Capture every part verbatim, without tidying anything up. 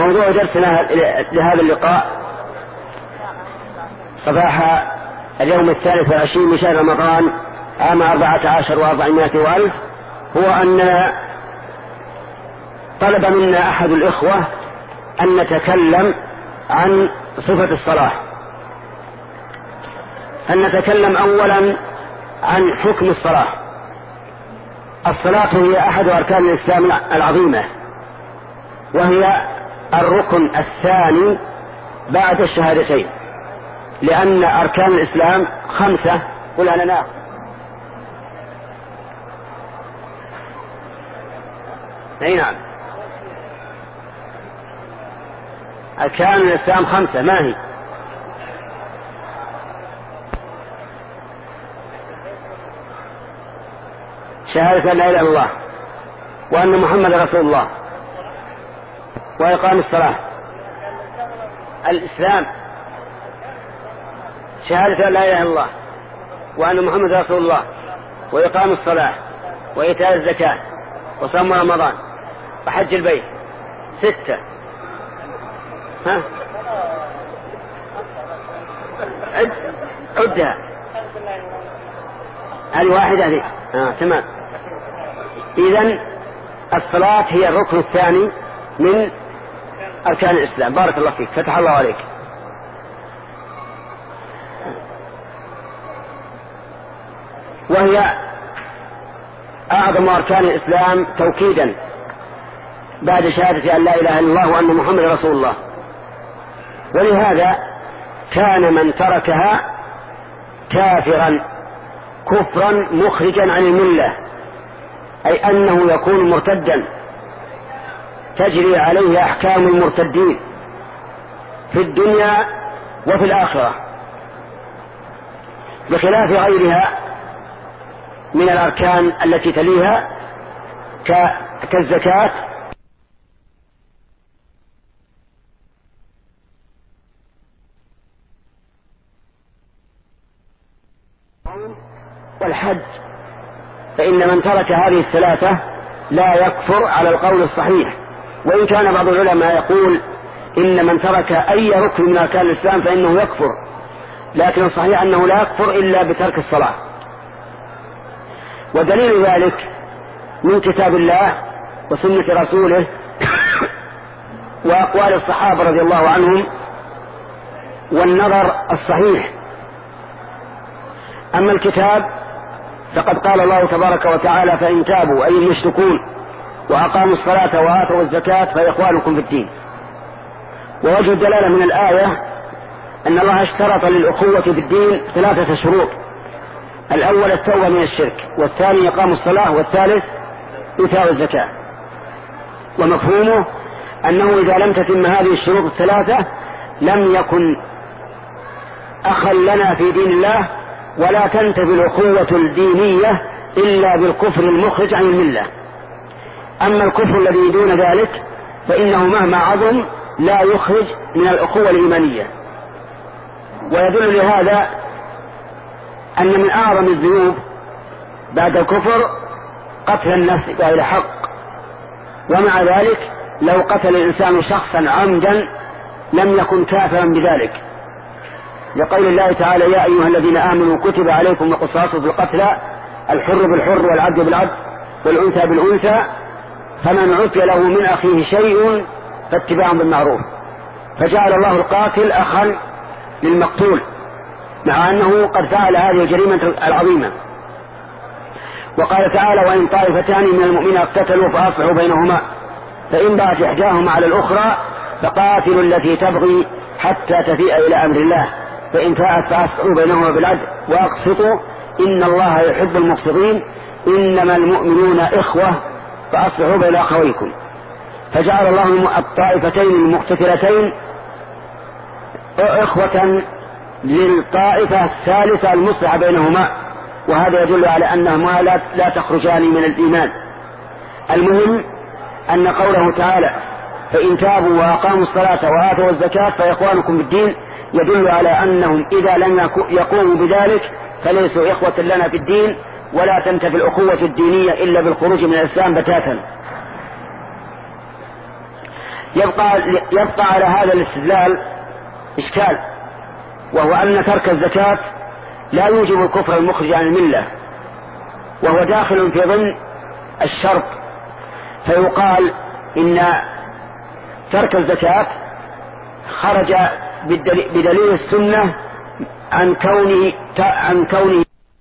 موضوع درسنا لهذا اللقاء صباح اليوم الثالث والعشرين من شهر رمضان عام أربعة عشر وأربعمائة وألف هو أن طلب منا أحد الإخوة أن نتكلم عن صفة الصلاة. أن نتكلم أولا عن حكم الصلاة. الصلاة هي أحد أركان الإسلام العظيمة، وهي الركن الثاني بعد الشهادتين، لأن أركان الإسلام خمسة. قل أنا نعم. أي نعم. أركان الإسلام خمسة، ما هي؟ شهادة لا إله إلا الله وأن محمد رسول الله وإقام الصلاة. الإسلام شهادة لا إله إلا الله وأن محمد رسول الله وإقام الصلاة وإيتاء الزكاة وصوم رمضان وحج البيت. ستة. ها عد عدها. هذه واحدة هذه. آه تمام. إذن الصلاة هي الركن الثاني من أركان الإسلام. بارك الله فيك، فتح الله عليك. وهي أعظم أركان الإسلام توكيدا بعد شهادة أن لا إله إلا الله وأن محمد رسول الله. ولهذا كان من تركها كافرا كفرا مخرجا عن الملة، أي أنه يكون مرتدا تجري عليه أحكام المرتدين في الدنيا وفي الآخرة، بخلاف غيرها من الأركان التي تليها كالزكاة والحج. فإن من ترك هذه الثلاثة لا يكفر على القول الصحيح، وإن كان بعض العلماء يقول إن من ترك أي ركن من أركان الإسلام فإنه يكفر، لكن الصحيح أنه لا يكفر إلا بترك الصلاة. ودليل ذلك من كتاب الله وسنة رسوله وأقوال الصحابة رضي الله عنهم والنظر الصحيح. أما الكتاب فقد قال الله تبارك وتعالى: فإن تابوا أي المشركون وأقاموا الصلاة وآتوا الزكاة فإخوانكم في الدين. ووجه الدلالة من الآية أن الله اشترط للأخوة في الدين ثلاثة شروط: الأول التوبة من الشرك، والثاني إقام الصلاة، والثالث إيتاء الزكاة. ومفهومه أنه إذا لم تتم هذه الشروط الثلاثة لم يكن أخا لنا في دين الله، ولا تنتفي الأخوة الدينية إلا بالكفر المخرج عن الملة. أما الكفر الذي دون ذلك فإنه مهما عظم لا يخرج من الأخوة الإيمانية. ويدل لهذا أن من أعظم الذنوب بعد الكفر قتل النفس بغير حق، ومع ذلك لو قتل الإنسان شخصا عمدا لم يكن كافرا بذلك، لقول الله تعالى: يا أيها الذين آمنوا كتب عليكم القصاص في القتلى، الحر بالحر والعبد بالعبد والأنثى بالأنثى، فمن عفي له من أخيه شيء فاتباع بالمعروف. فجعل الله القاتل أخا للمقتول مع أنه قد فعل هذه الجريمة العظيمة. وقال تعالى: وإن طائفتان من المؤمنين اقتتلوا فأصلحوا بينهما، فإن بغت إحداهما على الأخرى فقاتلوا التي تبغي حتى تفيء إلى أمر الله، فإن فاءت فأصلحوا بينهما بالعدل وأقسطوا إن الله يحب المقسطين، إنما المؤمنون إخوة فأصلحوا بين أخويكم. فجعل الله الطائفتين المقتتلتين إخوة للطائفة الثالثة المصلحة بينهما، وهذا يدل على أنهما لا تخرجان من الإيمان. المهم أن قوله تعالى: فإن تابوا وأقاموا الصلاة وآتوا الزكاة فإخوانكم بالدين، يدل على أنهم إذا لم يقوموا بذلك فليسوا إخوة لنا في الدين، ولا تنتفي الأخوة الدينية إلا بالخروج من الإسلام بتاتا. يبقى, يبقى على هذا الاستدلال إشكال، وهو أن ترك الزكاة لا يوجب الكفر المخرج عن الملة، وهو داخل في ضمن الشرط، فيقال إن ترك الزكاة خرج بدليل السنة عن كونه عن كونه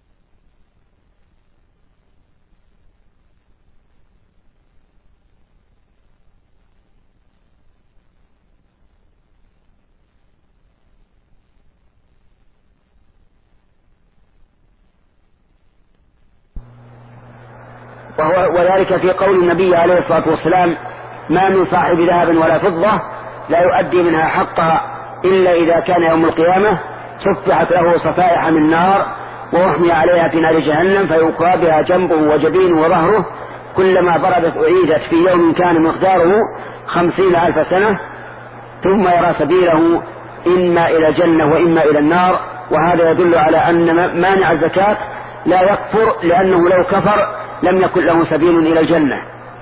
وهو وذلك في قول النبي عليه الصلاة والسلام: ما من صاحب ذهب ولا فضة لا يؤدي منها حقها إلا إذا كان يوم القيامة سفحت له صفائح من نار وأحمي عليها في نار جهنم فيوقى بها جنبه وجبينه وظهره كلما بردت أعيدت في يوم كان مقداره خمسين ألف سنة ثم يرى سبيله إما إلى الجنة وإما إلى النار. وهذا يدل على أن مانع الزكاة لا يكفر، لأنه لو كفر لم يكن له سبيل إلى الجنة.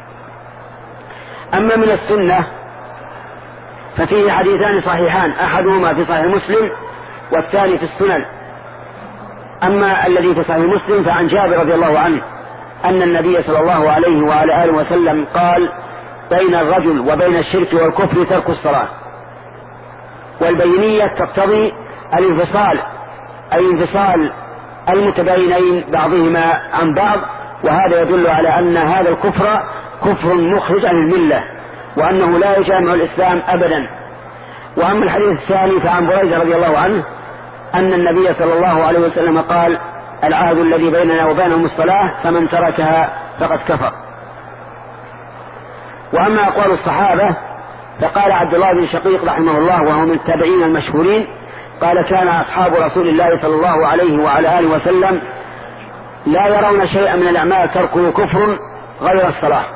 أما من السنة ففيه حديثان صحيحان، أحدهما في صحيح مسلم والثاني في السنن. أما الذي في صحيح مسلم فعن جابر رضي الله عنه أن النبي صلى الله عليه وعلى آله وسلم قال: بين الرجل وبين الشرك والكفر ترك الصلاة. والبينية تقتضي الانفصال، أي انفصال المتباينين بعضهما عن بعض، وهذا يدل على أن هذا الكفر كفر مخرج عن الملة، وأنه لا يجامع الإسلام أبدا. وأما الحديث الثاني فعن بريدة رضي الله عنه أن النبي صلى الله عليه وسلم قال: العهد الذي بيننا وبينهم الصلاة فمن تركها فقد كفر. وأما أقوال الصحابة فقال عبد الله بن شقيق رحمه الله وهو من التابعين المشهورين قال: كان أصحاب رسول الله صلى الله عليه وعلى آله وسلم لا يرون شيئا من الأعمال تركه كفر غير الصلاة.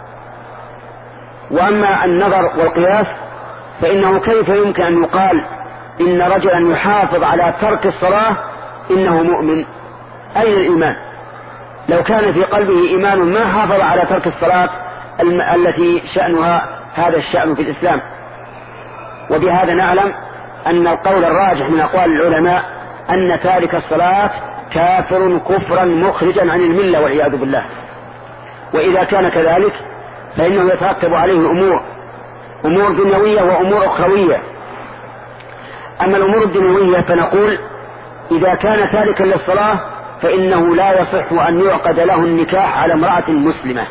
وأما النظر والقياس فإنه كيف يمكن أن يقال إن رجلا يحافظ على ترك الصلاة إنه مؤمن؟ أين الإيمان؟ لو كان في قلبه إيمان ما حافظ على ترك الصلاة التي شأنها هذا الشأن في الإسلام. وبهذا نعلم أن القول الراجح من أقوال العلماء أن تارك الصلاة كافر كفرا مخرجا عن الملة والعياذ بالله. وإذا كان كذلك فإنه يترتب عليه أمور أمور دنيوية وأمور أخروية. أما الأمور الدنيوية فنقول: إذا كان تاركا للصلاة فإنه لا يصح أن يعقد له النكاح على امرأة مسلمة.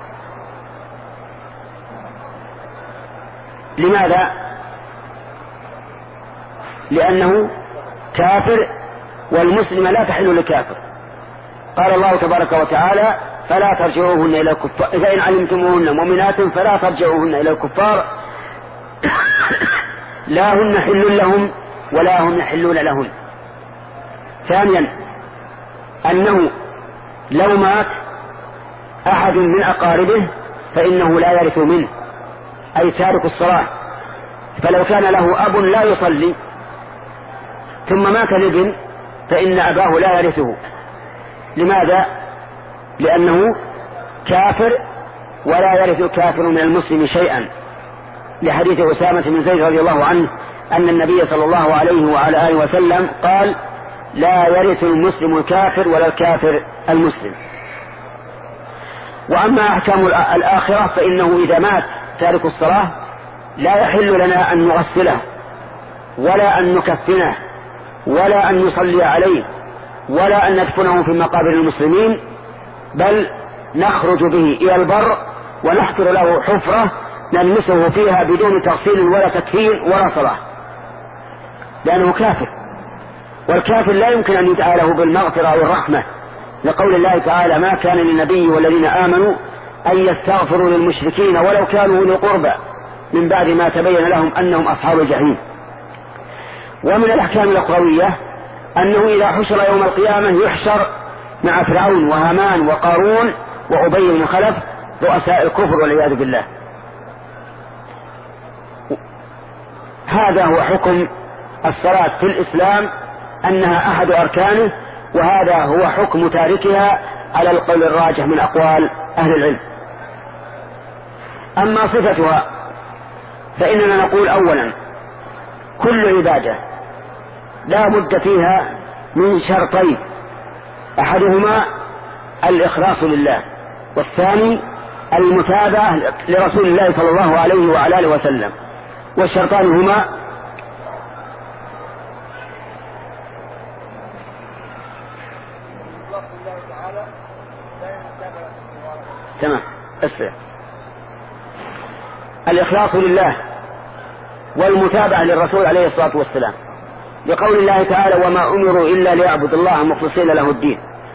لماذا؟ لأنه كافر، والمسلمة لا تحل لكافر. قال الله تبارك وتعالى: فلا ترجعوهن إلى الكفار، إذا إن علمتموهن مؤمنات فلا ترجعوهن إلى الكفار لا هن حل لهم ولا هم يحلون لهن. ثانيا أنه لو مات أحد من أقاربه فإنه لا يرث منه، أي تارك الصلاة. فلو كان له أب لا يصلي ثم مات الابن فإن أباه لا يرثه. لماذا؟ لأنه كافر ولا يرث كافر من المسلم شيئا، لحديث أسامة بن زيد رضي الله عنه أن النبي صلى الله عليه وعلى آله وسلم قال: لا يرث المسلم الكافر ولا الكافر المسلم. وأما أحكام الآخرة فإنه إذا مات تارك الصلاة لا يحل لنا أن نغسله ولا أن نكفنه ولا أن نصلي عليه ولا أن ندفنه في مقابر المسلمين، بل نخرج به إلى البر ونحفر له حفرة نلمسه فيها بدون تغسيل ولا تكفين ولا صلاة، لأنه كافر. والكافر لا يمكن أن يدعى له بالمغفرة والرحمة، لقول الله تعالى: ما كان للنبي والذين آمنوا أن يستغفروا للمشركين ولو كانوا أولي قربى من بعد ما تبين لهم أنهم أصحاب الجحيم. ومن الأحكام الأخروية أنه إذا حشر يوم القيامة يحشر مع فرعون وهامان وقارون وأبي بن خلف رؤساء الكفر والعياذ بالله. هذا هو حكم الصلاة في الإسلام، أنها أحد أركانه، وهذا هو حكم تاركها على القول الراجح من أقوال أهل العلم. أما صفتها فإننا نقول أولا كل عبادة لا بد فيها من شرطين، أحدهما الإخلاص لله، والثاني المتابعة لرسول الله صلى الله عليه وعلى آله وسلم، والشرطان هما تمام أسفل الإخلاص لله والمتابعة للرسول عليه الصلاة والسلام، لقول الله تعالى وما أمروا إلا ليعبدوا الله مخلصين له الدين،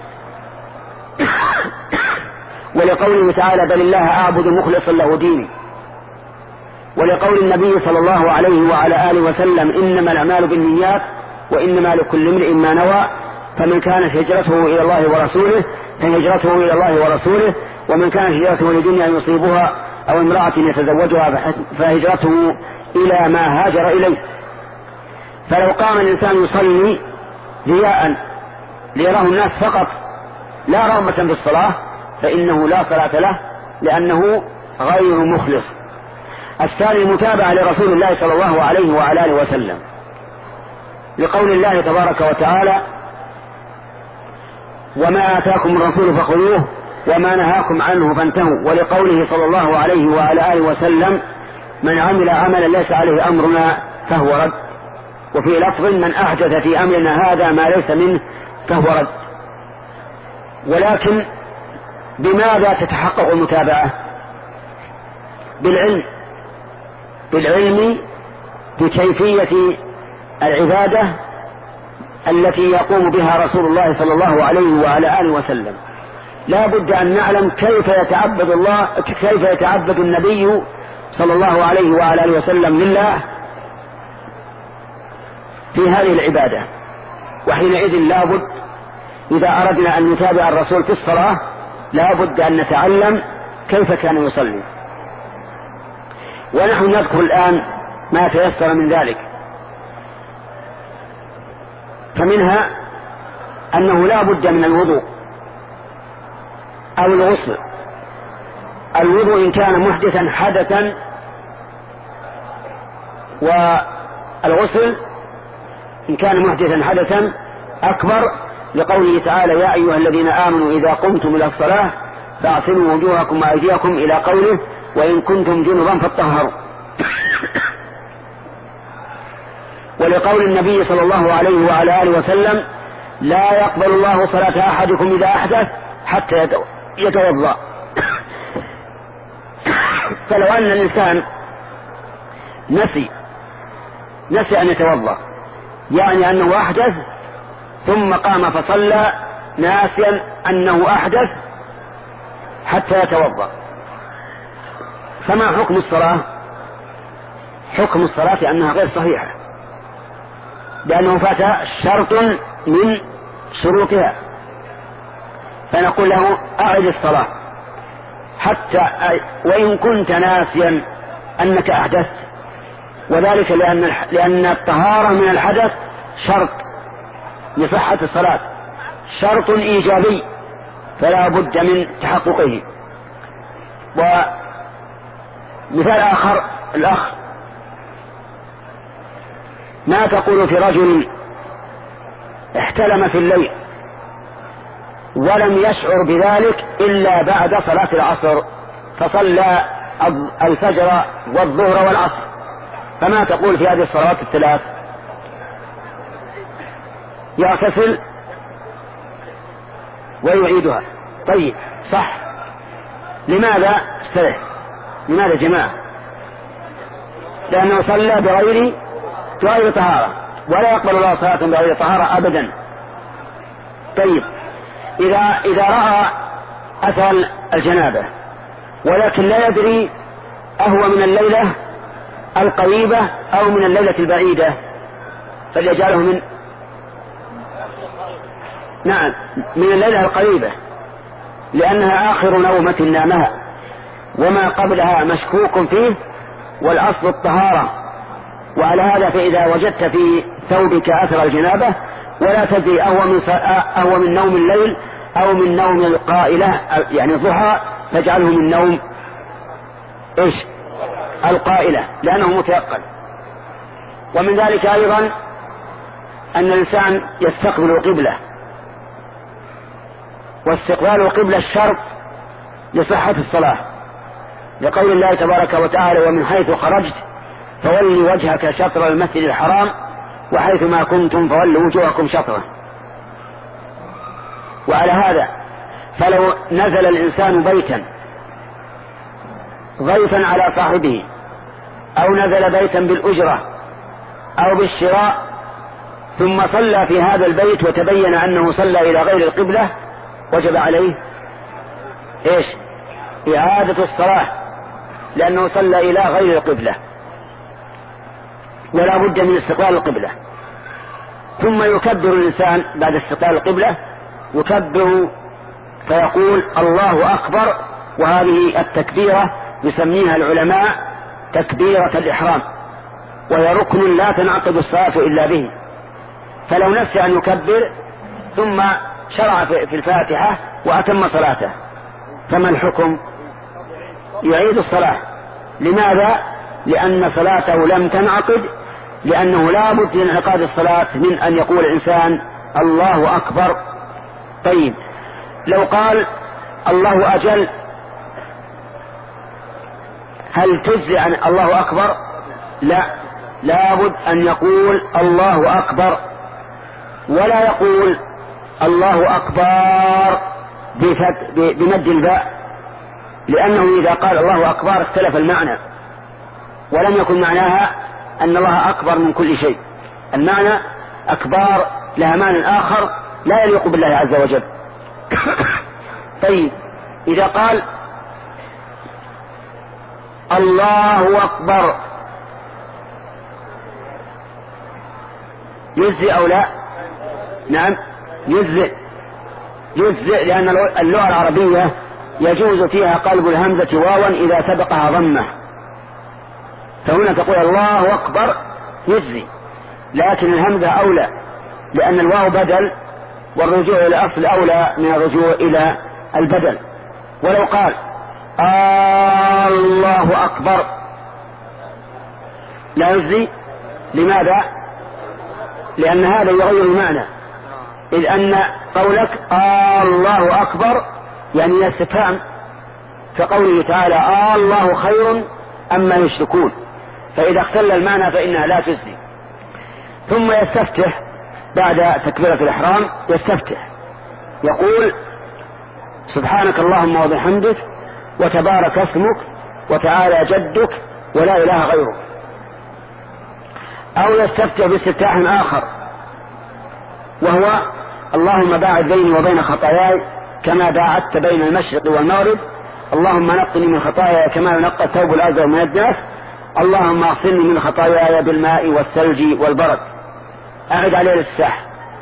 ولقوله تعالى بل الله أعبد مخلصا له ديني، ولقول النبي صلى الله عليه وعلى آله وسلم إنما الأعمال بالنيات وإنما لكل امرئ ما نوى، فمن كانت هجرته إلى الله ورسوله فهجرته إلى الله ورسوله، ومن كانت هجرته لدنيا يصيبها أو امرأة يتزوجها فهجرته إلى ما هاجر إليه. فلو قام الإنسان يصلي رياء ليراه الناس فقط لا رغبة في الصلاة فإنه لا صلاة له لأنه غير مخلص. الثاني المتابعة لرسول الله صلى الله عليه وعلى آله وسلم، لقول الله تبارك وتعالى وما آتاكم الرسول فخذوه وما نهاكم عنه فانتهوا، ولقوله صلى الله عليه وعلى آله وسلم من عمل عملا ليس عليه أمرنا فهو رد، وفي لفظ من أحدث في أمرنا هذا ما ليس منه فهو رد. ولكن بماذا تتحقق المتابعة؟ بالعلم، بالعلم بكيفية العبادة التي يقوم بها رسول الله صلى الله عليه وعلى آله وسلم. لا بد أن نعلم كيف يتعبد الله، كيف يتعبد النبي صلى الله عليه وعلى آله وسلم لله في هذه العبادة، وحينئذ لا بد إذا أردنا أن نتابع الرسول في الصلاة لا بد أن نتعلم كيف كان يصلي، ونحن نذكر الآن ما تيسر من ذلك. فمنها أنه لا بد من الوضوء أو الغسل. الوضوء إن كان محدثا حدثا، والغسل إن كان محدثا حدثا أكبر، لقوله تعالى يا أيها الذين آمنوا إذا قمتم إلى الصلاة فاغسلوا وجوهكم وأيديكم إلى قوله وإن كنتم جنبا فاطهروا. ولقول النبي صلى الله عليه وعلى آله وسلم لا يقبل الله صلاة أحدكم إذا أحدث حتى يتوضأ. فلو أن الإنسان نسي نسي أن يتوضأ، يعني أنه أحدث ثم قام فصلى ناسيا أنه أحدث حتى يتوضأ، فما حكم الصلاة؟ حكم الصلاة أنها غير صحيحة، لأنه فات شرط من شروطها، فنقول له أعد الصلاة حتى وإن كنت ناسيا أنك أحدثت، وذلك لأن لأن الطهارة من الحدث شرط لصحة الصلاة، شرط إيجابي فلا بد من تحققه. ومثال آخر الأخ، ما تقول في رجل احتلم في الليل ولم يشعر بذلك إلا بعد صلاة العصر، فصلى الفجر والظهر والعصر، فما تقول في هذه الصلوات الثلاث؟ يغتسل ويعيدها. طيب صح، لماذا استرح؟ لماذا جماعة؟ لأنه صلى بغير بغير طهارة، ولا يقبل الله صلاة بغير طهارة أبدا. طيب إذا إذا رأى أثر الجنابة ولكن لا يدري أهو من الليلة القريبة أو من الليلة البعيدة، فليجعله من نعم من الليلة القريبة، لأنها آخر نومة نامها، وما قبلها مشكوك فيه، والأصل الطهارة. وعلى هذا فإذا وجدت في ثوبك أثر الجنابة ولا تدري أهو من, أهو من نوم الليل أو من نوم القائلة يعني الضحى، فاجعله من نوم إيش القائلة لأنه متيقن. ومن ذلك أيضا أن الإنسان يستقبل القبلة، واستقبال القبلة الشرط لصحة الصلاة، لقول الله تبارك وتعالى: ومن حيث خرجت فولي وجهك شطر المسجد الحرام وحيث ما كنتم فولوا وجوهكم شطره. وعلى هذا فلو نزل الإنسان بيتا ضيفا على صاحبه، أو نزل بيتا بالأجرة أو بالشراء، ثم صلى في هذا البيت وتبين أنه صلى إلى غير القبلة، وجب عليه إيش؟ إعادة الصلاة، لأنه صلى إلى غير القبلة، ولا بد من استقبال القبلة. ثم يكبر الإنسان بعد استقبال القبلة، يكبر فيقول: الله أكبر. وهذه التكبيرة يسميها العلماء تكبيرة الإحرام، وهي ركن لا تنعقد الصلاة إلا به. فلو نسي أن يكبر ثم شرع في الفاتحة وأتم صلاته، فما الحكم؟ يعيد الصلاة. لماذا؟ لأن صلاته لم تنعقد، لأنه لا بد من انعقاد الصلاة من أن يقول الإنسان: الله أكبر. طيب، لو قال: الله أجل، هل تجزي عن الله أكبر؟ لا، لا بد أن يقول الله أكبر، ولا يقول الله أكبر بمد الباء، لأنه إذا قال الله أكبر اختلف المعنى، ولم يكن معناها أن الله أكبر من كل شيء. المعنى أكبار لها معنى آخر لا يليق بالله عز وجل. طيب، إذا قال الله أكبر يجزئ أو لا؟ نعم، يجزئ. يجزئ لأن اللغة العربية يجوز فيها قلب الهمزة واوا إذا سبقها ضمة، فهنا تقول الله أكبر يجزي، لكن الهمزة أولى، لأن الواو بدل، والرجوع إلى الأصل أولى من الرجوع إلى البدل. ولو قال الله أكبر لا يجزي. لماذا؟ لأن هذا يغير المعنى، إذ أن قولك الله أكبر يعني استفهام، كقوله تعالى: الله خير أما يشركون، فإذا اختل المعنى فإنها لا تجزي. ثم يستفتح بعد تكبيرة الإحرام، يستفتح يقول: سبحانك اللهم وبحمدك وتبارك اسمك وتعالى جدك ولا إله غيرك. أو يستفتح باستفتاح آخر، وهو: اللهم باعد بيني وبين خطاياي كما باعدت بين المشرق والمغرب، اللهم نقني من خطاياي كما ينقى الثوب الأزرق من الدنس، اللهم اغسلني من خطاياي بالماء والثلج والبرد. أعد عليه الاستفتاح.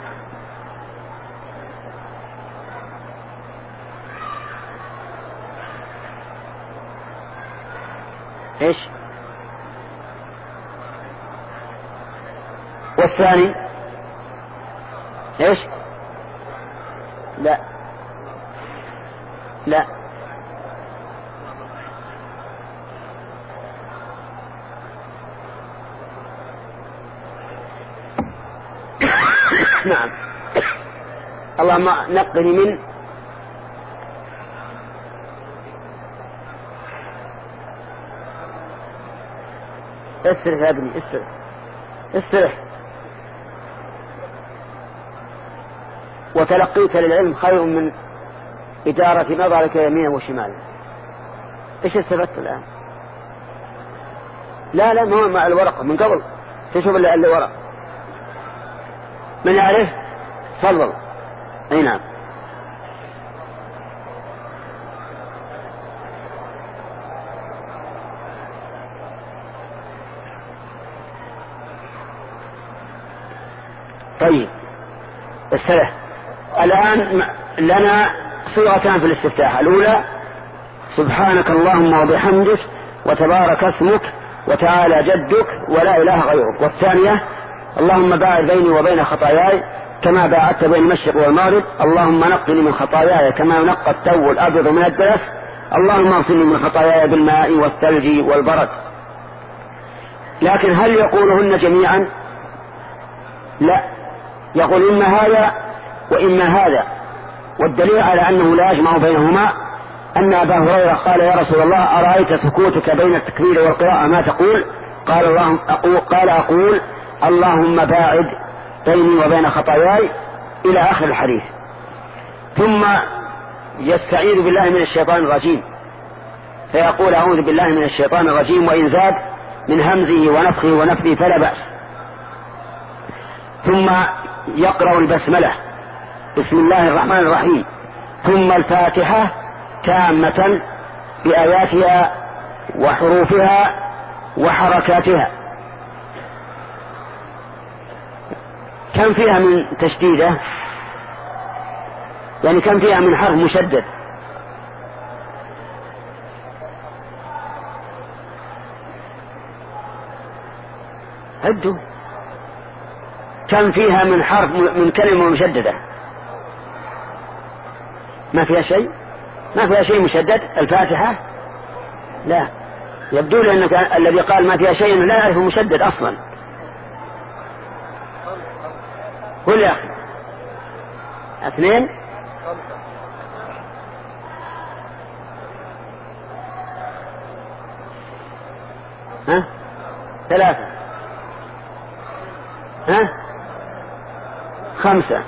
ايش؟ والثاني ايش؟ لا لا نعم. اللهم نقني من استرح يا ابني، استرح استرح. وتلقيك للعلم خير من إدارة نظرك يمينا وشمالا. ايش استفدت الآن؟ لا لا، ما هو مع الورقة من قبل، تشوف اللي ورق. من يعرف؟ تفضل. اي نعم. طيب، السلام. الآن لنا صيغتان في الاستفتاح. الأولى: سبحانك اللهم وبحمدك وتبارك اسمك وتعالى جدك ولا إله غيرك. والثانية: اللهم باعد بيني وبين خطاياي كما باعدت بين المشرق والمغرب، اللهم نقني من خطاياي كما ينقى الثوب الأبيض من الدنس، اللهم اغسلني من خطاياي بالماء والثلج والبرد. لكن هل يقولهن جميعا؟ لا، يقول إما هذا وإما هذا. والدليل على أنه لا يجمع بينهما أن أبا هريرة قال يا رسول الله أرأيت سكوتك بين التكبير والقراءة ما تقول؟ قال, الله أقول, قال أقول اللهم باعد بيني وبين خطاياي إلى آخر الحديث. ثم يستعيذ بالله من الشيطان الرجيم فيقول أعوذ بالله من الشيطان الرجيم، وإن زاد من همزه ونفخه ونفثه فلا بأس. ثم يقرأ البسملة بسم الله الرحمن الرحيم، ثم الفاتحة تامة بآياتها وحروفها وحركاتها. كم فيها من تشديدة؟ يعني كم فيها من حرف مشدد؟ عدوا كم فيها من حرف من كلمة مشددة؟ ما فيها شيء؟ ما فيها شيء مشدد الفاتحة؟ لا، يبدو لي أنك الذي قال ما فيها شيء لا يعرف مشدد أصلا. قل يا أخي اثنين ها ثلاثة ها خمسة.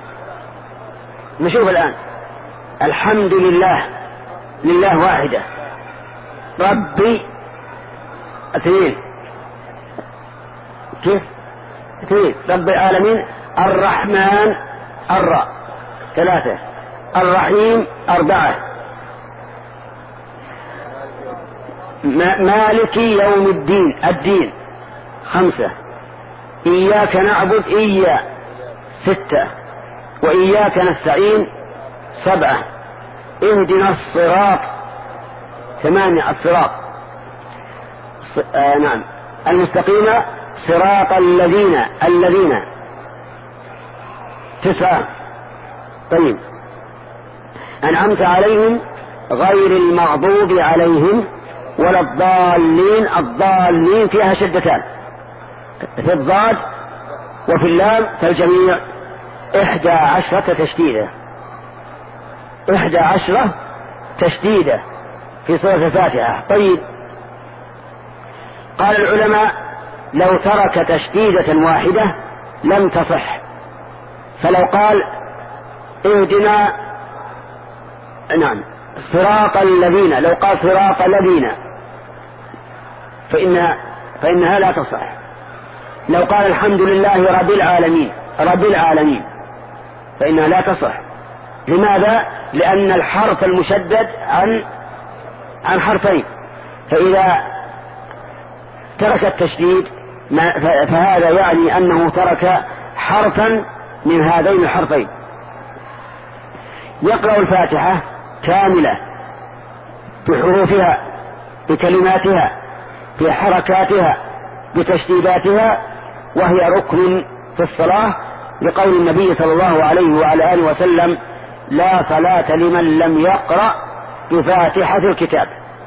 نشوف الآن. الحمد لله لله واحدة، ربي اثنين، كيف اثنين، رب العالمين، الرحمن الراء ثلاثة، الرحيم أربعة، مالك يوم الدين الدين خمسة، إياك نعبد إياك ستة، وإياك نستعين سبعة، اهدنا الصراط ثمانية، الصراط آه نعم المستقيم صراط الذين الذين تسعة. طيب أنعمت عليهم غير المغضوب عليهم ولا الضالين. الضالين فيها شدتان في الضاد وفي اللام، فالجميع إحدى عشرة تشديدة، إحدى عشرة تشديدة في سورة الفاتحة. طيب قال العلماء لو ترك تشديدة واحدة لم تصح، فلو قال اهدنا نعم صراط الذين، لو قال صراط الذين فإن فإنها لا تصح. لو قال الحمد لله رب العالمين رب العالمين فإنها لا تصح. لماذا؟ لأن الحرف المشدد عن عن حرفين، فإذا ترك التشديد فهذا يعني أنه ترك حرفا من هذين الحرفين. يقرأ الفاتحة كاملة بحروفها بكلماتها بحركاتها بتشديداتها، وهي ركن في الصلاة، لقول النبي صلى الله عليه وعلى آله وسلم لا صلاة لمن لم يقرأ بفاتحة الكتاب.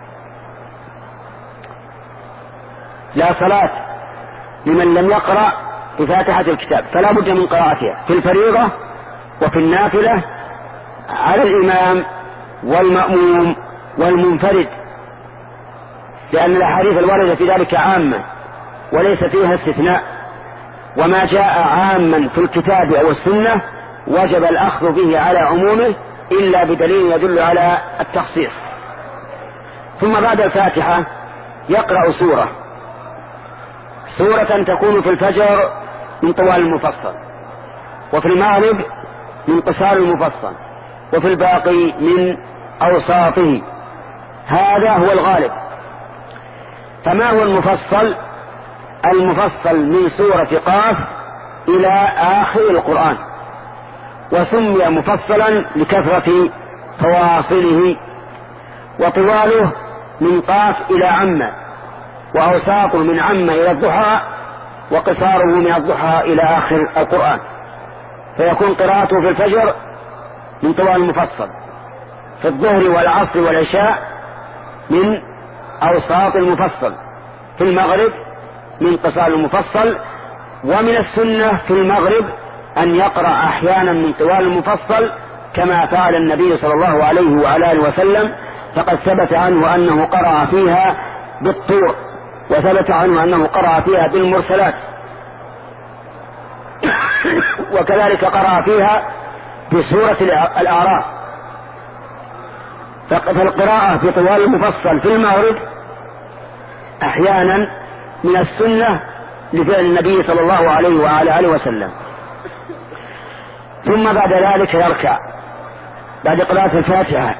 لا صلاة لمن لم يقرأ بفاتحة الكتاب، فلا بد من قراءتها في الفريضة وفي النافلة على الإمام والمأموم والمنفرد، لأن الأحاديث الواردة في ذلك عامة وليس فيها استثناء، وما جاء عاما في الكتاب أو السنة وجب الأخذ به على عمومه إلا بدليل يدل على التخصيص. ثم بعد الفاتحة يقرأ سورة سورة تكون في الفجر من طوال المفصل، وفي المغرب من قصار المفصل، وفي الباقي من أوساطه. هذا هو الغالب. فما هو المفصل؟ المفصل من سورة قاف إلى آخر القرآن، وسمي مفصلا لكثرة فواصله، وطواله من قاف إلى عم، وأوساطه من عم إلى الضحى، وقصاره من الضحى إلى آخر القرآن. فيكون قراءته في الفجر من طوال المفصل، في الظهر والعصر والعشاء من أوساط المفصل، في المغرب من قصار المفصل. ومن السنة في المغرب أن يقرأ أحيانا من طوال المفصل كما فعل النبي صلى الله عليه وعلى آله وسلم، فقد ثبت عنه أنه قرأ فيها بالطور، وثبت عنه أنه قرأ فيها بالمرسلات، وكذلك قرأ فيها بسورة الأعراف. فالقراءة في طوال المفصل في المغرب أحيانا من السنة لفعل النبي صلى الله عليه وعلى آله وسلم. ثم بعد ذلك يركع بعد قراءة الفاتحة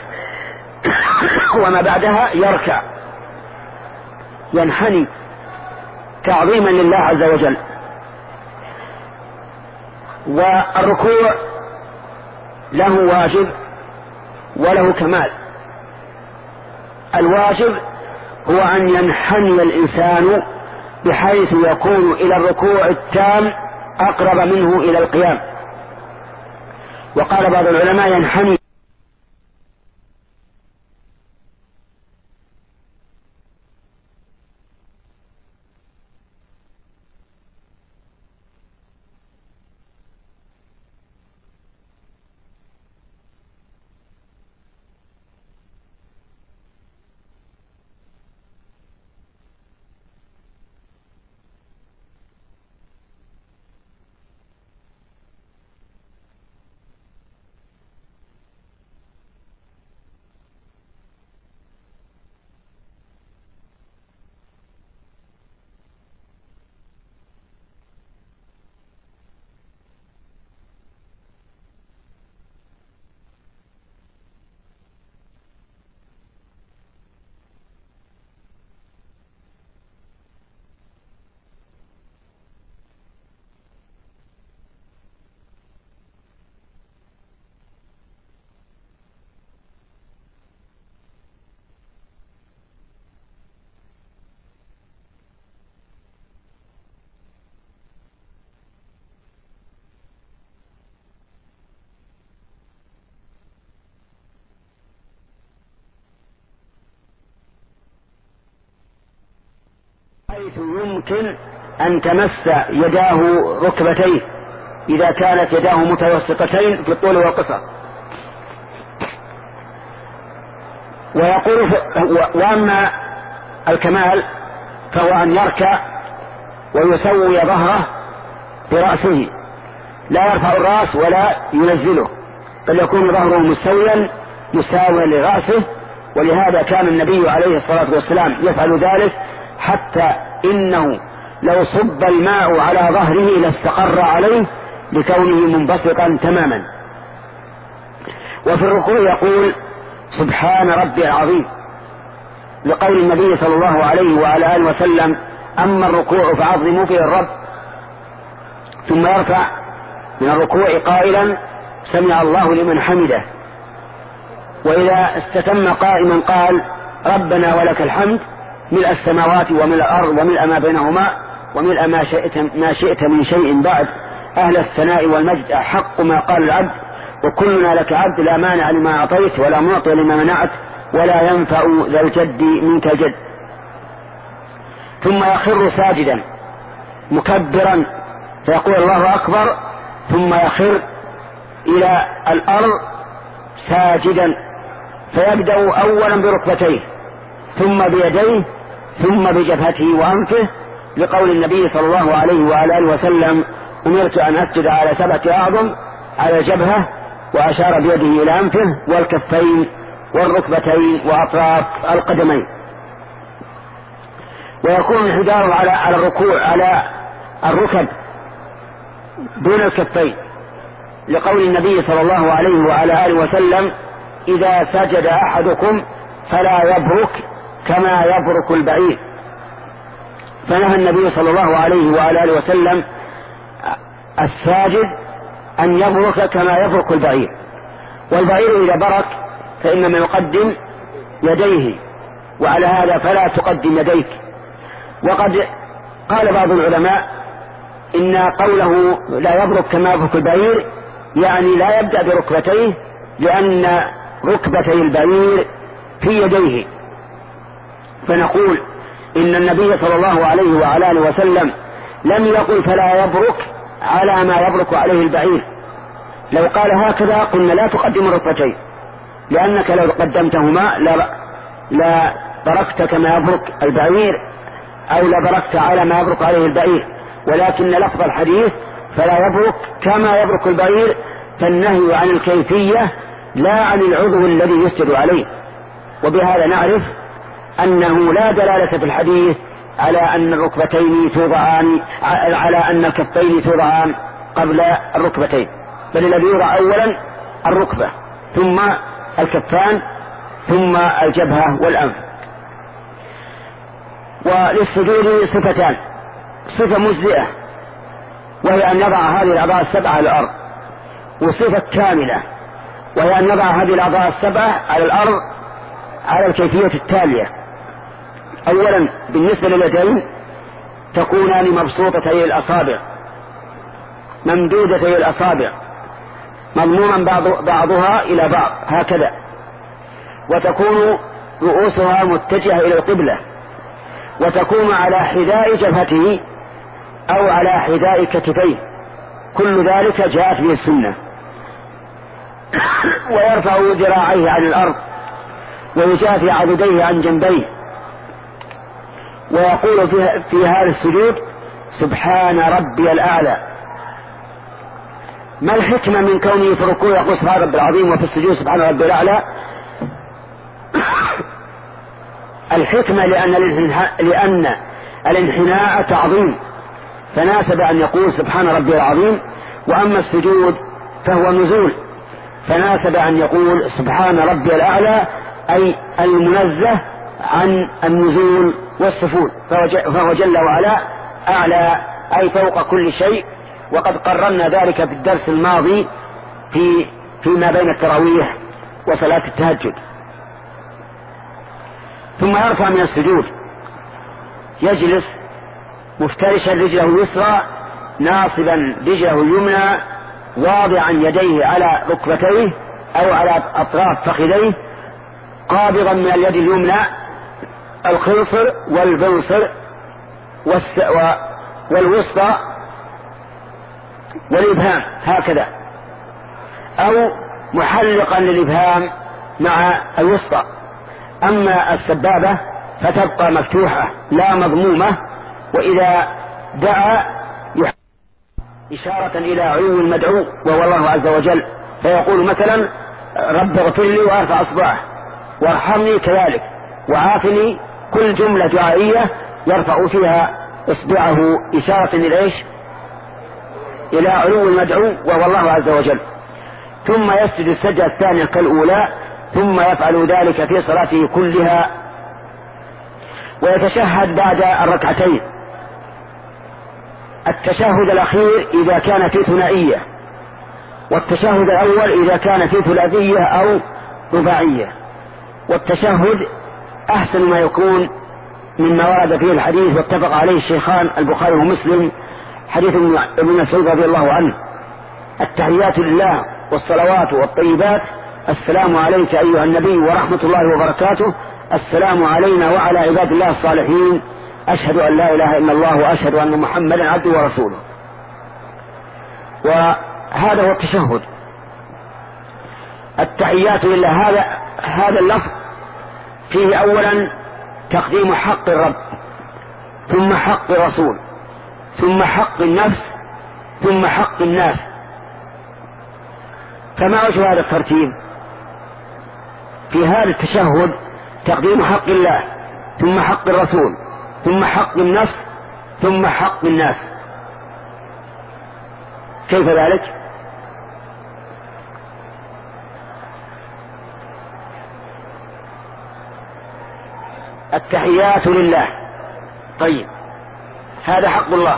وما بعدها يركع ينحني تعظيما لله عز وجل. والركوع له واجب وله كمال. الواجب هو أن ينحني الإنسان بحيث يكون إلى الركوع التام أقرب منه إلى القيام. وقال بعض العلماء ينحني حيث يمكن أن تمس يداه ركبتيه إذا كانت يداه متوسطتين في الطول والقصر. ويقول وأما الكمال فهو أن يركع ويسوي ظهره برأسه، لا يرفع الرأس ولا ينزله، بل يكون ظهره مستويا مساويا لرأسه. ولهذا كان النبي عليه الصلاة والسلام يفعل ذلك، حتى إنه لو صب الماء على ظهره لاستقر عليه لكونه منبسطا تماما. وفي الركوع يقول سبحان ربي العظيم، لقول النبي صلى الله عليه وعلى آله وسلم أما الركوع فعظموا فيه الرب. ثم يرفع من الركوع قائلا سمع الله لمن حمده. وإذا استتم قائما قال ربنا ولك الحمد ملء السماوات وملء الأرض وملء ما بينهما وملء ما شئت, ما شئت من شيء بعد أهل الثناء والمجد أحق ما قال العبد وكلنا لك عبد لا مانع لما أعطيت ولا معطي لما منعت ولا ينفع ذا الجد منك الجد. ثم يخر ساجدا مكبرا فيقول الله أكبر، ثم يخر إلى الأرض ساجدا فيبدأ أولا بركبتيه ثم بيديه ثم بجبهته وأنفه، لقول النبي صلى الله عليه وعلى آله وسلم أمرت أن أسجد على سبعة أعظم على الجبهة، وأشار بيده إلى أنفه والكفين والركبتين وأطراف القدمين. ويكون الحجار على على الركوع على الركب دون الكفين، لقول النبي صلى الله عليه وعلى آله وسلم إذا سجد أحدكم فلا يبرك كما يبرك البعير. فنهى النبي صلى الله عليه وعلى آله وسلم الساجد أن يبرك كما يبرك البعير. والبعير إذا برك فإنما يقدم يديه، وعلى هذا فلا تقدم يديك. وقد قال بعض العلماء إن قوله لا يبرك كما يبرك البعير يعني لا يبدأ بركبتيه، لأن ركبتي البعير في يديه. فنقول إن النبي صلى الله عليه وعلى آله وسلم لم يقل فلا يبرك على ما يبرك عليه البعير. لو قال هكذا قلنا لا تقدم الركبتين، لأنك لو قدمتهما لا, لا بركت كما يبرك البعير أو لبركت على ما يبرك عليه البعير، ولكن لفظ الحديث فلا يبرك كما يبرك البعير، فالنهي عن الكيفية لا عن العضو الذي يسجد عليه. وبهذا نعرف أنه لا دلالة في الحديث على أن الركبتين توضعان على أن الكفين توضعان قبل الركبتين، بل الذي يوضع أولا الركبة ثم الكفان ثم الجبهة والأنف. وللسجود صفتان: صفة مجزئة وهي أن يضع هذه الأعضاء السبعة على الأرض، وصفة كاملة وهي أن يضع هذه الأعضاء السبعة على الأرض على الكيفية التالية: أولا بالنسبة لليدين تكونان مبسوطتي الأصابع ممدودتي الأصابع مضموما بعض بعضها إلى بعض هكذا، وتكون رؤوسها متجهة إلى القبلة، وتكون على حذاء جبهته أو على حذاء كتفيه، كل ذلك جاءت به السنة. ويرفع ذراعيه عن الأرض ويجافي عضديه عن جنبيه، ويقول في, في هذا السجود: سبحان ربي الأعلى. ما الحكمة من كونه في الركوع يقول سبحان ربي العظيم وفي السجود سبحان ربي الأعلى؟ الحكمة لأن الانحناء, لأن الانحناء تعظيم، فناسب أن يقول سبحان ربي العظيم، وأما السجود فهو نزول، فناسب أن يقول سبحان ربي الأعلى، أي المنزه عن النزول والسفول، فهو جل وعلا أعلى أي فوق كل شيء. وقد قررنا ذلك في الدرس الماضي في فيما بين التراويح وصلاة التهجد. ثم يرفع من السجود، يجلس مفترشا رجله اليسرى ناصبا رجله اليمنى واضعا يديه على ركبتيه أو على أطراف فخذيه، قابضا من اليد اليمنى الخنصر والبنصر والوسطى والإبهام هكذا، أو محلقا للإبهام مع الوسطى. أما السبابة فتبقى مفتوحة لا مضمومة، وإذا دعا إشارة إلى علو المدعو وهو الله عز وجل، فيقول مثلا رب اغفر لي وارفع أصبعه، وارحمني كذلك، وعافني، كل جملة دعائية يرفع فيها إصبعه إشارة إلى إيش؟ إلى علو المدعو وهو الله عز وجل. ثم يسجد السجدة الثانية كالأولى، ثم يفعل ذلك في صلاته كلها، ويتشهد بعد الركعتين. التشهد الأخير إذا كان في ثنائية، والتشهد الأول إذا كان في ثلاثية أو رباعية. والتشهد أحسن ما يكون مما ورد فيه الحديث واتفق عليه الشيخان البخاري ومسلم، حديث ابن مسعود رضي الله عنه: التحيات لله والصلوات والطيبات، السلام عليك أيها النبي ورحمة الله وبركاته، السلام علينا وعلى عباد الله الصالحين، أشهد أن لا إله إلا الله وأشهد أن محمدا عبده ورسوله. وهذا هو التشهد. التحيات لله هذا هذا اللفظ فيه أولا تقديم حق الرب، ثم حق الرسول، ثم حق النفس، ثم حق الناس. فما وجه هذا الترتيب؟ في هذا التشهد تقديم حق الله، ثم حق الرسول، ثم حق النفس، ثم حق الناس. كيف ذلك؟ التحيات لله، طيب هذا حق الله،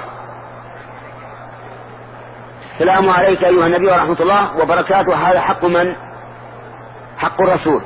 السلام عليك أيها النبي ورحمة الله وبركاته، هذا حق من؟ حق الرسول.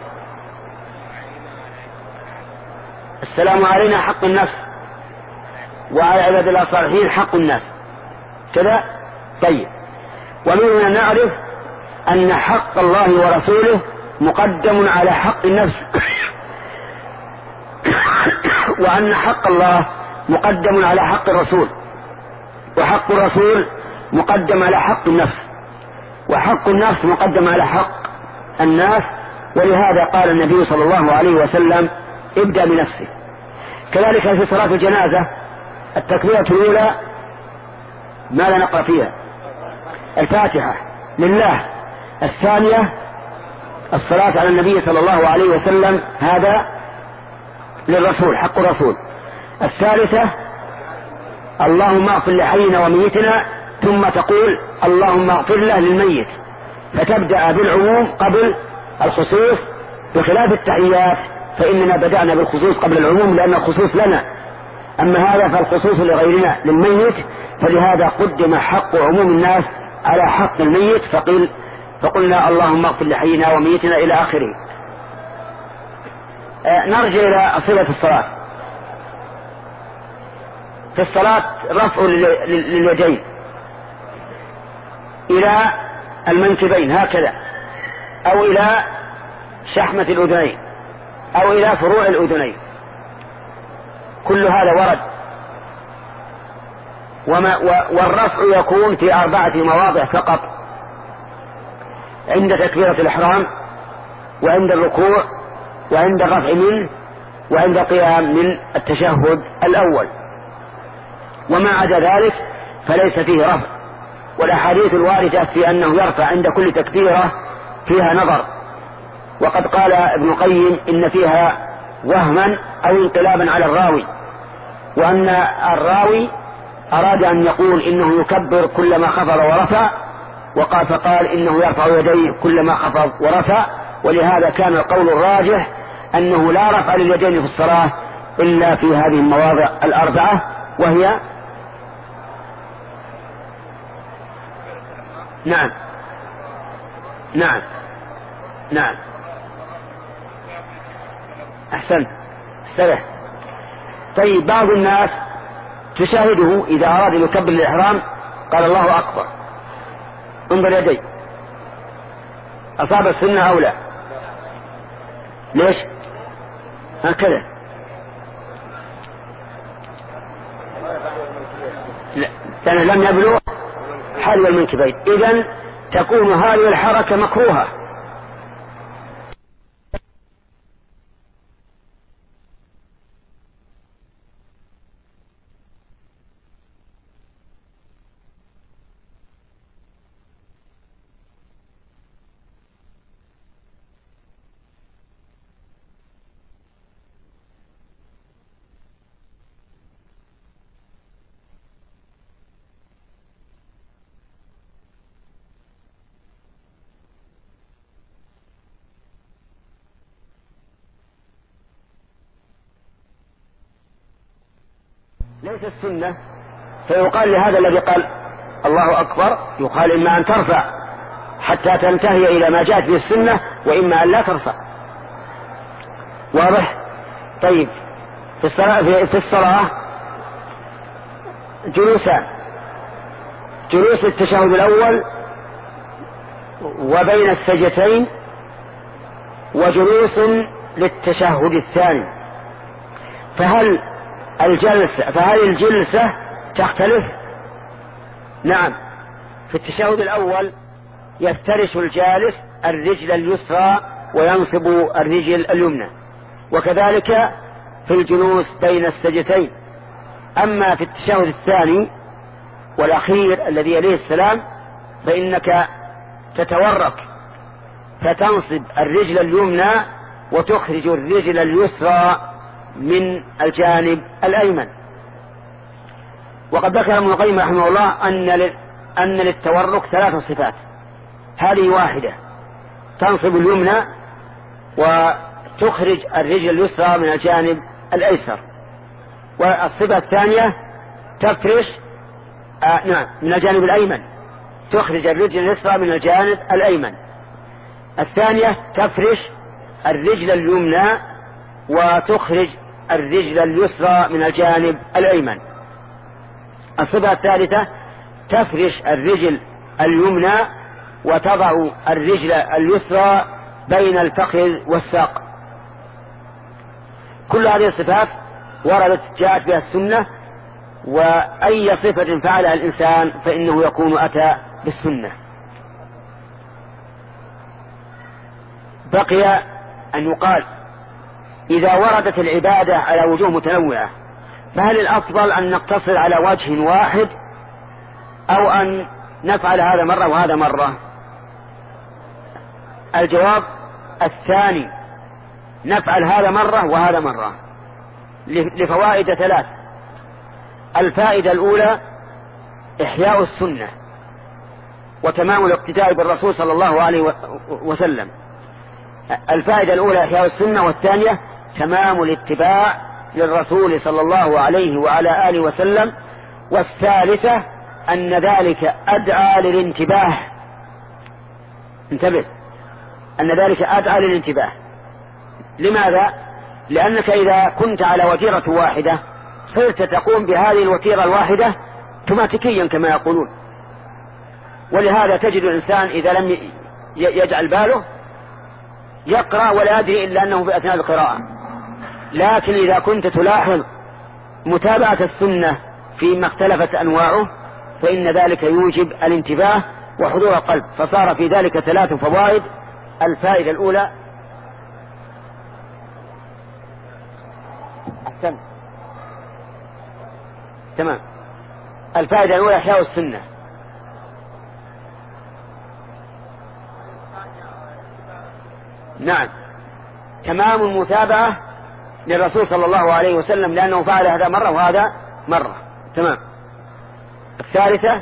السلام علينا حق النفس، وعلى عباد الله الصالحين حق الناس، كذا. طيب، ومن هنا نعرف أن حق الله ورسوله مقدم على حق النفس وأن حق الله مقدم على حق الرسول، وحق الرسول مقدم على حق النفس، وحق النفس مقدم على حق الناس. ولهذا قال النبي صلى الله عليه وسلم ابدأ بنفسك. كذلك في صلاة الجنازة التكبيرة الأولى ماذا نقرأ فيها؟ الفاتحة لله. الثانية الصلاة على النبي صلى الله عليه وسلم، هذا للرسول، حق الرسول. الثالثة اللهم اغفر لحينا وميتنا، ثم تقول اللهم اغفر له للميت، فتبدأ بالعموم قبل الخصوص، بخلاف التحيات فإننا بدأنا بالخصوص قبل العموم لأن الخصوص لنا، أما هذا فالخصوص لغيرنا للميت، فلهذا قدم حق عموم الناس على حق الميت، فقل فقلنا اللهم اغفر لحينا وميتنا إلى آخره. آه نرجع إلى صفة الصلاة. في الصلاة رفع لليدين إلى المنكبين هكذا، أو إلى شحمة الأذنين، أو إلى فروع الأذنين، كل هذا ورد. وما والرفع يكون في أربعة مواضع فقط: عند تكبيرة الإحرام، وعند الركوع، وعند الرفع منه، وعند القيام من التشهد الأول. وما عدا ذلك فليس فيه رفع. والأحاديث الواردة في أنه يرفع عند كل تكبيرة فيها نظر، وقد قال ابن القيم إن فيها وهما أو انقلابا على الراوي، وأن الراوي أراد أن يقول إنه يكبر كلما خفض ورفع، وقال فقال إنه يرفع يديه كلما خفض ورفع. ولهذا كان القول الراجح أنه لا رفع لليدين في الصلاة إلا في هذه المواضع الأربعة، وهي نعم نعم نعم أحسنت استرح. طيب بعض الناس تشاهده إذا أراد أن يكبر الإحرام قال الله أكبر، انظر يدي، أصاب السنة أو لا؟ ليش هكذا؟ لا، لأنه لم يبلغ حلو المنكبين، إذن تكون هذه الحركة مكروهة. ليس السنة، فيقال لهذا الذي قال الله أكبر يقال إما أن ترفع حتى تنتهي إلى ما جاءت به السنة، وإما أن لا ترفع. واضح؟ طيب في الصلاة, في الصلاة جلوسان: جلوس التشهد الأول وبين السجدتين، وجلوس للتشهد الثاني. فهل الجلسة فهل الجلسة تختلف؟ نعم. في التشهد الأول يفترش الجالس الرجل اليسرى وينصب الرجل اليمنى، وكذلك في الجلوس بين السجدتين. أما في التشهد الثاني والأخير الذي يليه السلام فإنك تتورك فتنصب الرجل اليمنى وتخرج الرجل اليسرى من الجانب الأيمن. وقد ذكر ابن القيم رحمه الله أن أن للتورك ثلاث صفات: هذه واحدة، تنصب اليمنى وتخرج الرجل اليسرى من الجانب الأيسر، والصفة الثانية تفرش آه نعم من الجانب الأيمن، تخرج الرجل اليسرى من الجانب الأيمن. الثانية تفرش الرجل اليمنى وتخرج الرجل اليسرى من الجانب الأيمن. الصفة الثالثة تفرش الرجل اليمنى وتضع الرجل اليسرى بين الفخذ والساق. كل هذه الصفات وردت جاءت بها السنة، وأي صفة فعلها الإنسان فإنه يكون أتى بالسنة. بقي أن يقال إذا وردت العبادة على وجوه متنوعة فهل الأفضل أن نقتصر على وجه واحد أو أن نفعل هذا مرة وهذا مرة؟ الجواب الثاني، نفعل هذا مرة وهذا مرة لفوائد ثلاث. الفائدة الأولى إحياء السنة وتمام الاقتداء بالرسول صلى الله عليه وسلم. الفائدة الأولى إحياء السنة، والثانية تمام الاتباع للرسول صلى الله عليه وعلى آله وسلم، والثالثة أن ذلك أدعى للانتباه. انتبه، أن ذلك أدعى للانتباه. لماذا؟ لأنك إذا كنت على وتيرة واحدة صرت تقوم بهذه الوتيرة الواحدة اوتوماتيكيا كما يقولون، ولهذا تجد الإنسان إذا لم يجعل باله يقرأ ولا يدري إلا أنه في أثناء القراءة. لكن إذا كنت تلاحظ متابعة السنة فيما اختلفت أنواعه فإن ذلك يوجب الانتباه وحضور القلب، فصار في ذلك ثلاث فوائد. الفائدة الأولى أحسن تمام الفائدة الأولى إحياء السنة. نعم، تمام المتابعة للرسول صلى الله عليه وسلم لأنه فعل هذا مرة وهذا مرة. تمام. الثالثة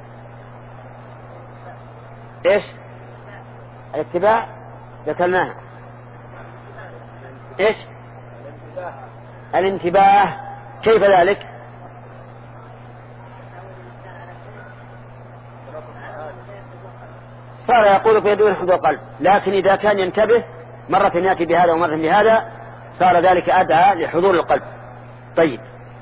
إيش؟ الاتباع ذكرناها. إيش؟ الانتباه. كيف ذلك؟ صار يقول في دون حضور قلب، لكن إذا كان ينتبه مرة يأتي بهذا ومرة بهذا صار ذلك أدعى لحضور القلب. طيب،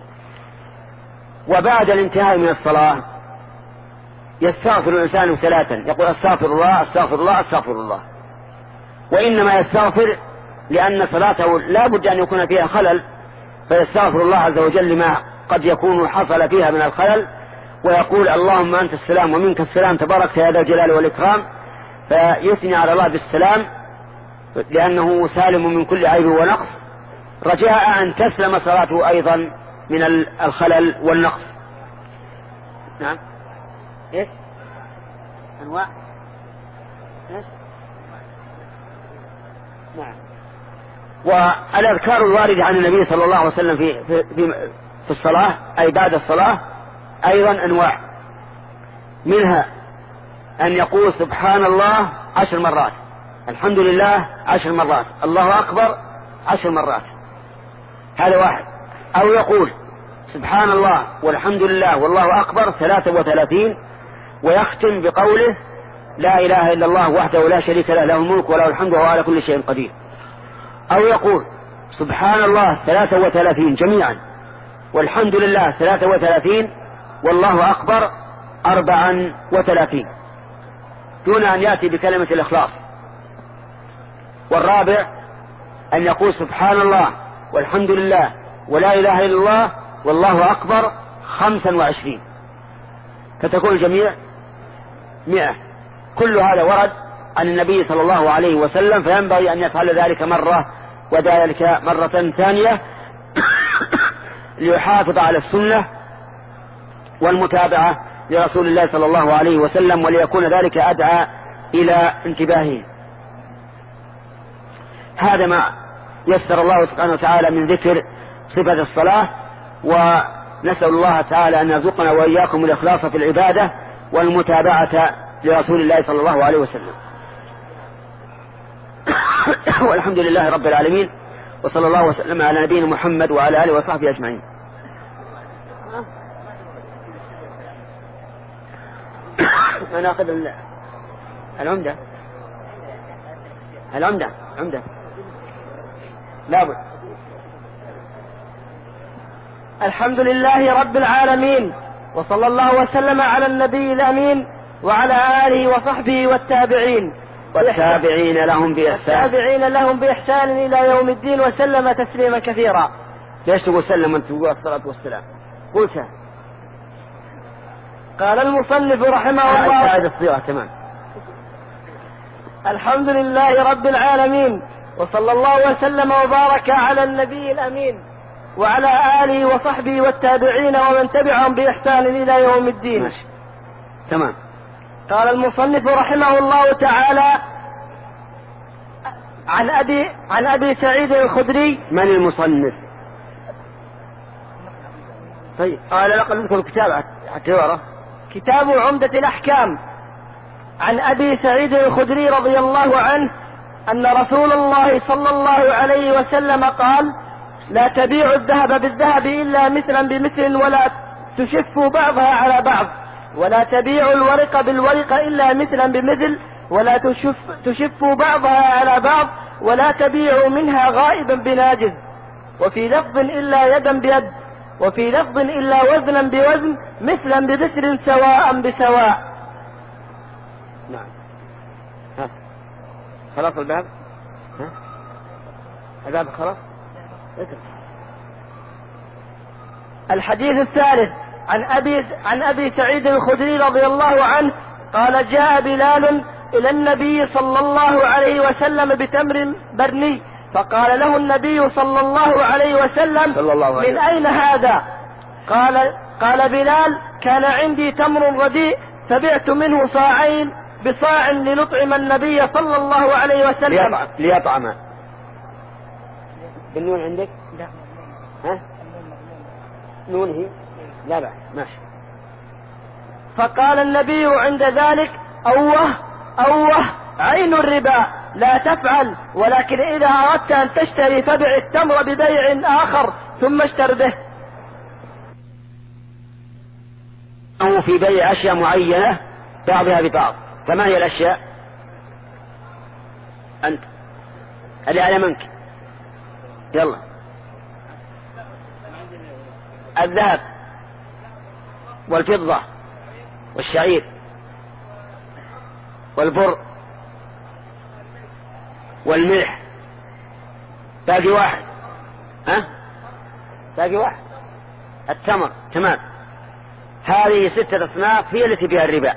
وبعد الانتهاء من الصلاة يستغفر الإنسان ثلاثا، يقول استغفر الله استغفر الله استغفر الله، وإنما يستغفر لأن صلاته لا بد أن يكون فيها خلل، فيستغفر الله عز وجل لما قد يكون حصل فيها من الخلل، ويقول اللهم أنت السلام ومنك السلام تبارك يا ذا الجلال والإكرام، فيثني على الله بالسلام لأنه سالم من كل عيب ونقص، رجاء أن تسلم صلاته أيضا من الخلل والنقص. نعم. إيش أنواع؟ إيش؟ نعم. والأذكار الواردة عن النبي صلى الله عليه وسلم في في في, في الصلاة أي بعد الصلاة أيضا أنواع، منها أن يقول سبحان الله عشر مرات، الحمد لله عشر مرات، الله أكبر عشر مرات، هذا واحد. أو يقول سبحان الله والحمد لله والله أكبر ثلاثة وثلاثين، ويختم بقوله لا إله إلا الله وحده لا شريك له له الملك وله الحمد وهو على كل شيء قدير. أو يقول سبحان الله ثلاثة وثلاثين جميعا، والحمد لله ثلاثة وثلاثين، والله أكبر أربعا وثلاثين، دون أن يأتي بكلمة الإخلاص. والرابع أن يقول سبحان الله والحمد لله ولا إله إلا الله والله أكبر خمسا وعشرين، فتكون الجميع مئة. كل هذا ورد عن النبي صلى الله عليه وسلم، فينبغي أن يفعل ذلك مرة وذلك مرة ثانية ليحافظ على السنة والمتابعة لرسول الله صلى الله عليه وسلم، وليكون ذلك أدعى إلى انتباهه. هذا ما يسر الله سبحانه وتعالى من ذكر صفة الصلاة، ونسأل الله تعالى أن يرزقنا وإياكم الإخلاص في العبادة والمتابعة لرسول الله صلى الله عليه وسلم. والحمد لله رب العالمين، وصلى الله وسلم على نبينا محمد وعلى آله وصحبه أجمعين. مناقب العمدة العمدة عمدة لابد. الحمد لله رب العالمين، وصلى الله وسلم على النبي الأمين وعلى آله وصحبه والتابعين والتابعين لهم بإحسان والتابعين لهم بإحسان إلى يوم الدين، وسلم تسليما كثيرا. ليش تقول سلم وانت تقول الصلاة والسلام؟ قلتها. قال المصنف رحمه الله هذه الصيغة تمام. الحمد لله رب العالمين، وصلى الله وسلم وبارك على النبي الأمين وعلى آله وصحبه والتابعين ومن تبعهم بإحسان إلى يوم الدين. ماشي. تمام. قال المصنف رحمه الله تعالى عن أبي عن أبي سعيد الخدري. من المصنف؟ طيب قال لقد نذكر الكتاب حتى يعرف. كتاب عمدة الأحكام. عن أبي سعيد الخدري رضي الله عنه أن رسول الله صلى الله عليه وسلم قال: لا تبيع الذهب بالذهب إلا مثلا بمثل ولا تشفوا بعضها على بعض، ولا تبيع الورق بالورق إلا مثلا بمثل ولا تشف تشفوا بعضها على بعض، ولا تبيعوا منها غائبا بناجز، وفي لفظ إلا يدا بيد، وفي لفظ إلا وزنا بوزن، مثلا بمثل سواء بسواء. نعم. ها خلاص الباب؟ ها الباب خلاص؟ الحديث الثالث عن أبي عن أبي سعيد الخدري رضي الله عنه قال: جاء بلال إلى النبي صلى الله عليه وسلم بتمر برني، فقال له النبي صلى الله عليه وسلم: صلى الله عليه من أين هذا؟ قال قال بلال: كان عندي تمر رديء فبعت منه صاعين بصاع لنطعم النبي صلى الله عليه وسلم. ليطعم ليطعم بالنون عندك؟ لا. ها؟ نون هي؟ لا لا ماشي. فقال النبي عند ذلك: أوه أوه عين الربا، لا تفعل، ولكن إذا أردت أن تشتري فبع التمر ببيع آخر ثم اشتر به. أو في بيع أشياء معينة بعضها ببعض. فما هي الأشياء؟ أنت اللي على منك. يلا. الذهب والفضة والشعير والبر والملح. باقي واحد. ها؟ باقي واحد. التمر. تمام. هذه ستة أصناف هي التي بها الربا،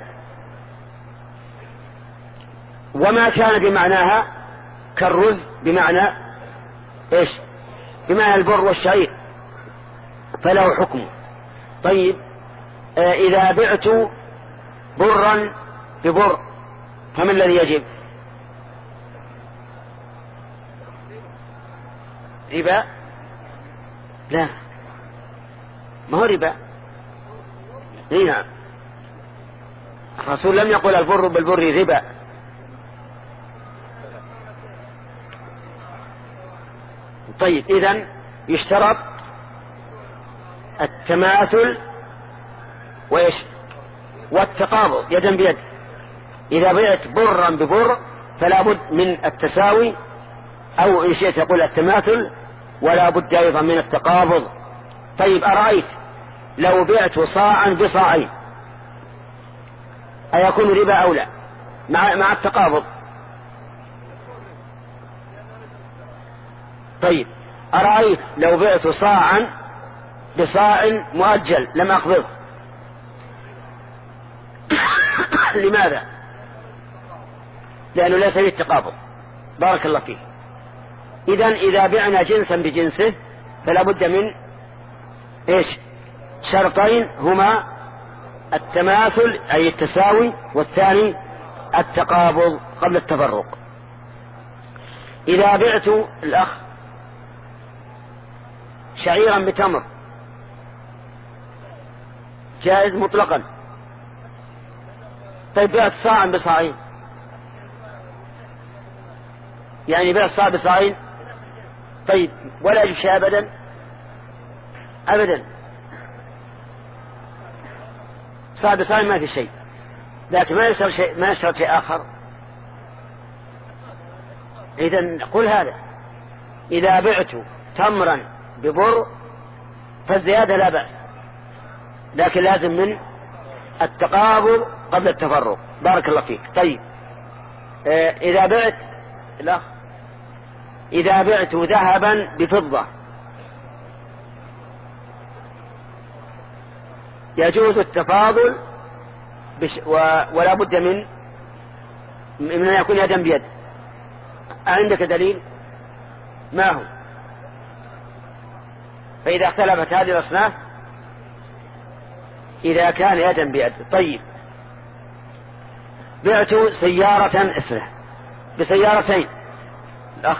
وما كان بمعناها كالرز بمعنى ايش؟ بمعنى البر والشعير فله حكمه. طيب آه إذا بعت برا ببر فما الذي يجب؟ ربا؟ لا، ما هو ربا. نعم، الرسول لم يقل البر بالبر ربا. طيب إذن يشترط التماثل وإيش؟ والتقابض يدا بيد. إذا بعت برا ببر فلا بد من التساوي، أو إن شئت يقول التماثل، ولا بد أيضا من التقابض. طيب أرأيت لو بعت صاعا بصاعين أيكون ربا أو لا مع, مع التقابض؟ طيب أرأيت لو بعت صاعا بصاع مؤجل لم أقبض لماذا؟ لأنه ليس فيه التقابض. بارك الله فيه. إذن إذا بعنا جنسا بجنسه فلا بد من إيش؟ شرطين هما التماثل أي التساوي، والثاني التقابض قبل التفرق. إذا بعت الأخ شعيرا بتمر جائز مطلقا. طيب بعت صاعا بصاعين، يعني بعت صاع بصاعين، طيب ولا يجب شيء أبدا أبدا. صاع بصاعين ما في شيء، لكن ما يشترط شيء ما يشترط شيء آخر. إذن قل هذا: إذا بعت تمرا ببر فالزيادة لا بأس، لكن لازم من التقابض قبل التفرق. بارك الله فيك. طيب آه إذا بعت لا إذا بعت ذهبا بفضة يجوز التفاضل بش و... ولا بد من من أن يكون يدا بيد. عندك دليل؟ ما هو؟ فإذا اختلفت هذه الأصناف إذا كان يدا بيد. طيب بعت سيارة اسره بسيارتين. الأخ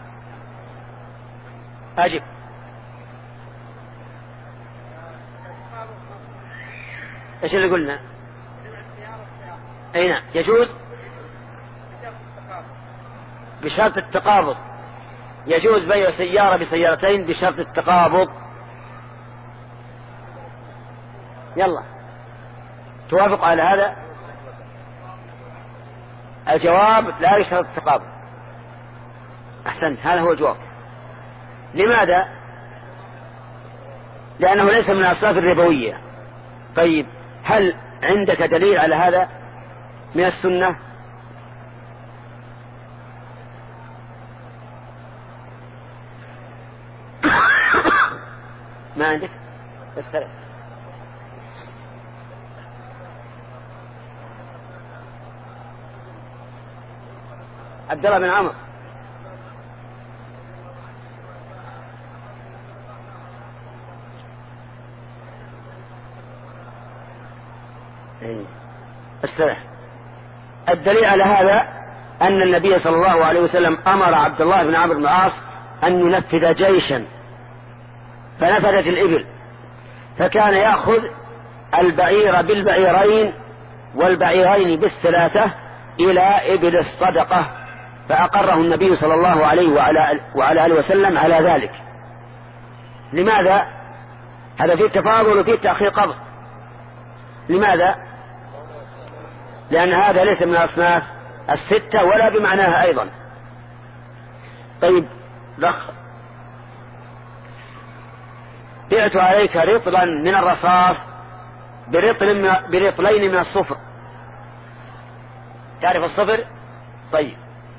أجب. إيش اللي قلنا؟ أي نعم يجوز بشرط التقابض. يجوز بيع سيارة بسيارتين بشرط التقابض. يلا توافق على هذا؟ الجواب لا يشترط التقابض. أحسنت، هذا هو الجواب. لماذا؟ لأنه ليس من الأصناف الربوية. طيب هل عندك دليل على هذا من السنة؟ ما عندك؟ استرد. عبد الله بن عمرو. استرح. الدليل على هذا أن النبي صلى الله عليه وسلم أمر عبد الله بن عمرو بن العاص أن ينفذ جيشا فنفذت الإبل، فكان يأخذ البعير بالبعيرين والبعيرين بالثلاثة إلى إبل الصدقة، فأقره النبي صلى الله عليه وعلى, وعلى آله وسلم على ذلك. لماذا؟ هذا فيه تفاضل وفيه تأخير قبض. لماذا؟ لأن هذا ليس من الأصناف الستة ولا بمعناها أيضا. طيب لخ بعت عليك رطلا من الرصاص برطل من برطلين من الصفر. تعرف الصفر؟ طيب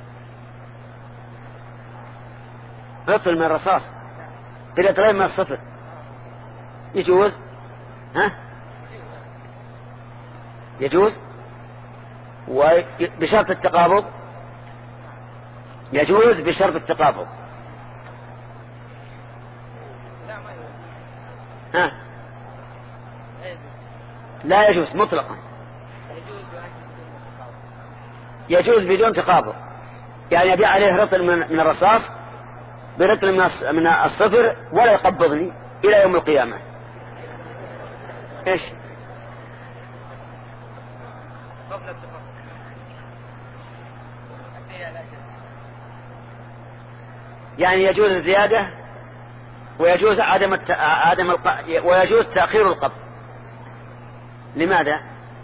رطل من الرصاص برطلين من الصفر يجوز؟ ها؟ يجوز وبشرط التقابض. يجوز بشرط التقابض. ها؟ لا يجوز مطلقا. يجوز بدون تقابض، يعني يبيع عليه رطل من الرصاص برطل من الصفر ولا يقبضني إلى يوم القيامة. إيش؟ يعني يجوز الزيادة ويجوز عدم الت... عدم الق... ويجوز تأخير القبض. لماذا؟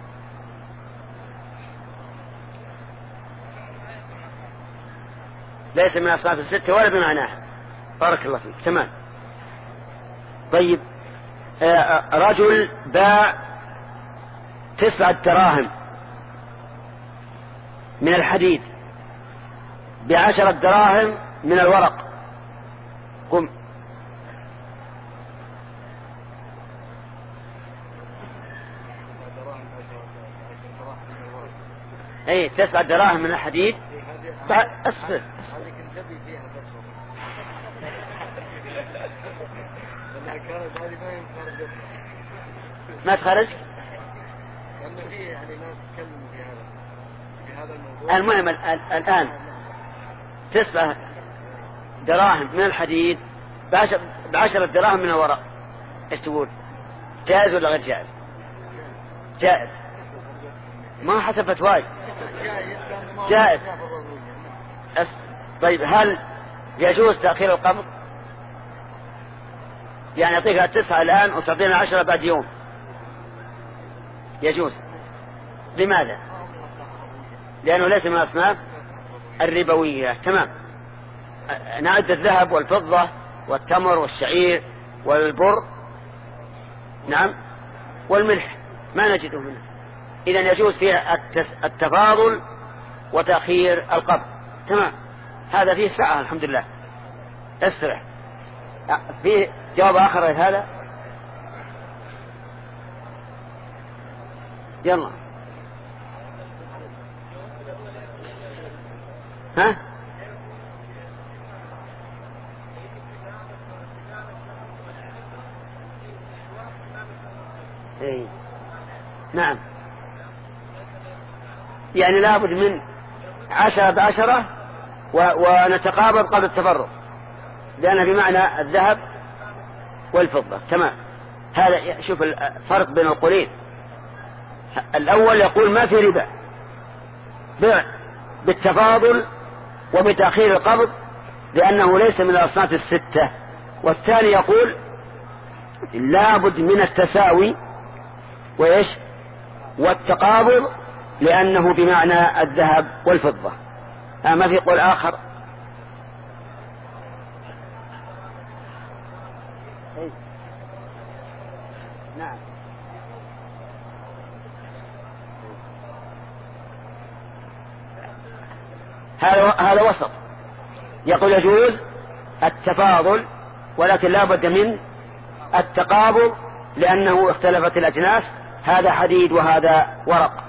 ليس من أصناف الستة ولا بمعناها. بارك الله فيك. تمام. طيب رجل باع تسعة دراهم من الحديد بعشرة دراهم من الورق. قم. اي تسعة دراهم من الحديد. اصبر ما تخرج. المهم الآن تسعة دراهم من الحديد بعشرة دراهم من الورق. ايش تقول؟ جائز ولا غير جائز؟ جائز. ما حسب فتواي. جائز. طيب هل يجوز تأخير القبض؟ يعني يعطيك التسعة الآن وتعطينا عشرة بعد يوم. يجوز. لماذا؟ لأنه ليس من الأصناف الربوية. تمام. نعد الذهب والفضة والتمر والشعير والبر، نعم، والملح ما نجده منه. إذن يجوز فيها التفاضل وتأخير القبض. تمام. هذا فيه سعة الحمد لله. استرح. فيه جواب آخر هذا؟ يلا. ها؟ ايه نعم، يعني لابد من عشرة بعشرة ونتقابض قبل التفرق، لأنها بمعنى الذهب والفضة. تمام. هذا شوف الفرق بين القولين. الأول يقول ما في ربا بيع بالتفاضل وبتأخير القبض لأنه ليس من الأصناف الستة، والثاني يقول لابد من التساوي وإيش والتقابض لأنه بمعنى الذهب والفضة. آه ما في قول آخر. نعم. هذا هذا وسط. يقول يجوز التفاضل ولكن لا بد من التقابض لأنه اختلفت الأجناس، هذا حديد وهذا ورق.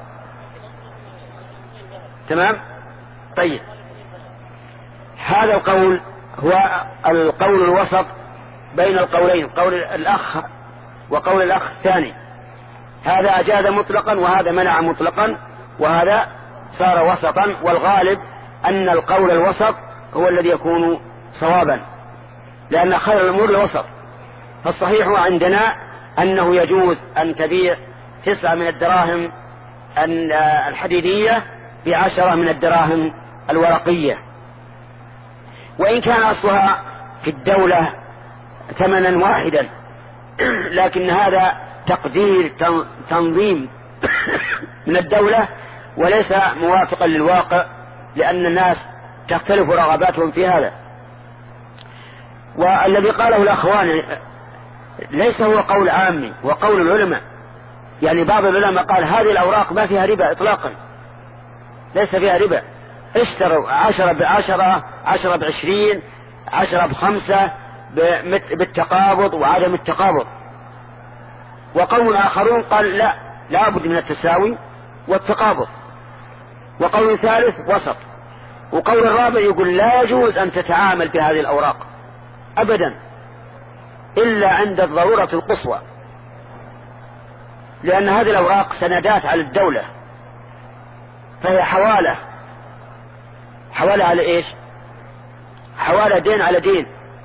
تمام. طيب هذا القول هو القول الوسط بين القولين، قول الأخ وقول الأخ الثاني. هذا أجاز مطلقا وهذا منع مطلقا، وهذا صار وسطا، والغالب أن القول الوسط هو الذي يكون صوابا لأن خير الأمور الوسط. فالصحيح عندنا أنه يجوز أن تبيع تسعة من الدراهم الحديدية بعشرة من الدراهم الورقية، وإن كان أصلها في الدولة ثمنا واحدا، لكن هذا تقدير تنظيم من الدولة وليس موافقا للواقع، لأن الناس تختلف رغباتهم في هذا. والذي قاله الأخوان ليس هو قول عامي وقول العلماء، يعني بعض العلماء قال هذه الأوراق ما فيها ربا إطلاقا، ليس فيها ربا، اشتروا عشرة بعشرة، عشرة بعشرين، عشرة بخمسة بالتقابض وعدم التقابض. وقوم آخرون قال لا، لا بد من التساوي والتقابض. وقول ثالث وسط. وقول الرابع يقول لا يجوز أن تتعامل بهذه الأوراق أبدا إلا عند الضرورة القصوى، لأن هذه الأوراق سندات على الدولة، فهي حوالة حوالة على إيش؟ حوالة دين على دين،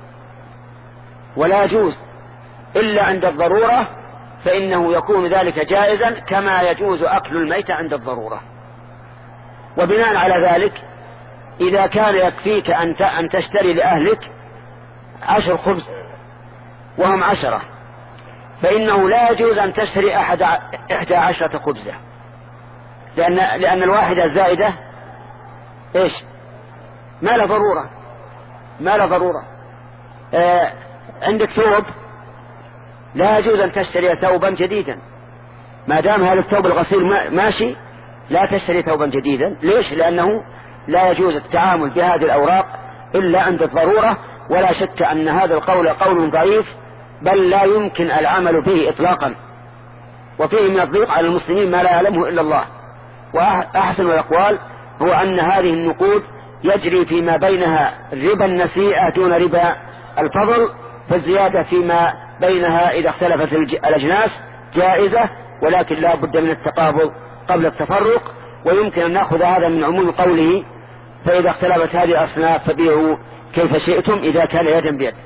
ولا يجوز إلا عند الضرورة، فإنه يكون ذلك جائزا كما يجوز أكل الميت عند الضرورة. وبناء على ذلك إذا كان يكفيك أن تشتري لأهلك عشر خبز وهم عشرة، فإنه لا يجوز أن تشتري أحد إحدى عشرة خبزة، لأن, لأن الواحدة الزائدة إيش؟ ما لا ضرورة ما لا ضرورة آه عندك ثوب، لا يجوز أن تشتري ثوبا جديدا ما دام هذا الثوب الغسيل ماشي، لا تشتري ثوبا جديدا. ليش؟ لأنه لا يجوز التعامل بهذه الأوراق إلا عند الضرورة. ولا شك أن هذا القول قول ضعيف، بل لا يمكن العمل به إطلاقا، وفيه من الضيق على المسلمين ما لا يعلمه إلا الله. وأحسن الأقوال هو أن هذه النقود يجري فيما بينها ربا النسيئة دون ربا الفضل، فالزيادة فيما بينها إذا اختلفت الأجناس جائزة، ولكن لا بد من التقابض قبل التفرق. ويمكن أن نأخذ هذا من عموم قوله فإذا اختلفت هذه الأصناف فبيعوا كيف شئتم إذا كان يدا بيد.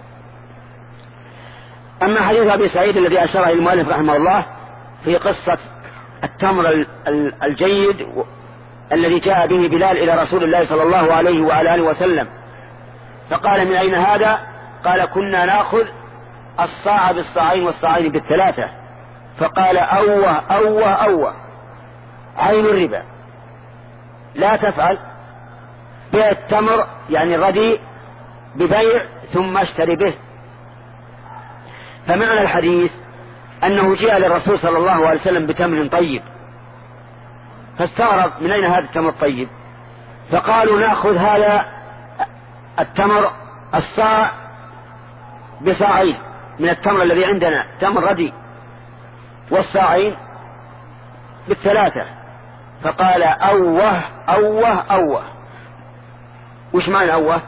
أما حديث أبي سعيد الذي أشار إليه المؤلف رحمه الله في قصة التمر الجيد الذي جاء به بلال إلى رسول الله صلى الله عليه وعلى آله وسلم، فقال من أين هذا؟ قال كنا نأخذ الصاع بالصاعين والصاعين بالثلاثة. فقال أوه أوه أوه، عين الربا، لا تفعل، بيع التمر يعني الرديء ببيع ثم اشتري به. فمعنى الحديث أنه جاء للرسول صلى الله عليه وسلم بتمر طيب، فاستغرب من أين هذا التمر الطيب؟ فقالوا نأخذ هذا التمر الصاع بصاعين من التمر الذي عندنا تمر رديء، والصاعين بالثلاثة، فقال أوه أوه أوه. وش معنى أوه؟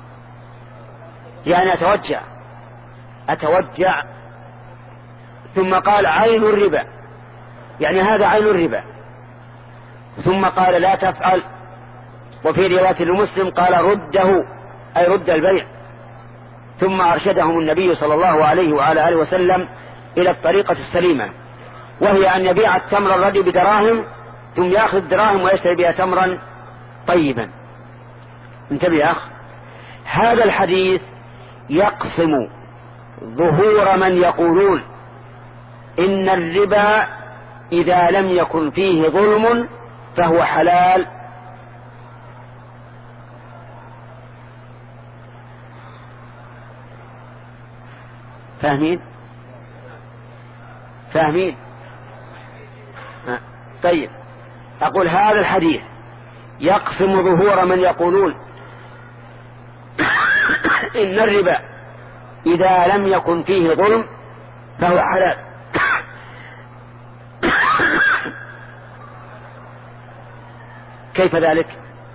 يعني أتوجع أتوجع. ثم قال عين الربا، يعني هذا عين الربا. ثم قال لا تفعل. وفي رواية لمسلم قال رده، أي رد البيع. ثم أرشدهم النبي صلى الله عليه وعلى آله وسلم إلى الطريقة السليمة، وهي أن يبيع التمر الردي بدراهم ثم يأخذ دراهم ويشتري بها تمرا طيبا. انتبه يا أخ، هذا الحديث يقسم ظهور من يقولون إن الربا إذا لم يكن فيه ظلم فهو حلال، فاهمين؟ فاهمين؟ طيب، أقول هذا الحديث يقسم ظهور من يقولون إن الربا إذا لم يكن فيه ظلم فهو حلال. كيف ذلك؟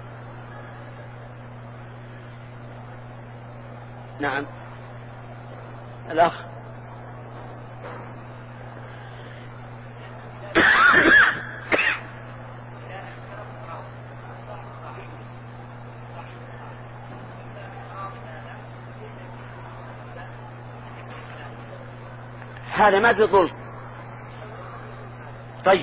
نعم الأخ. هذا ما في ظلم. طيب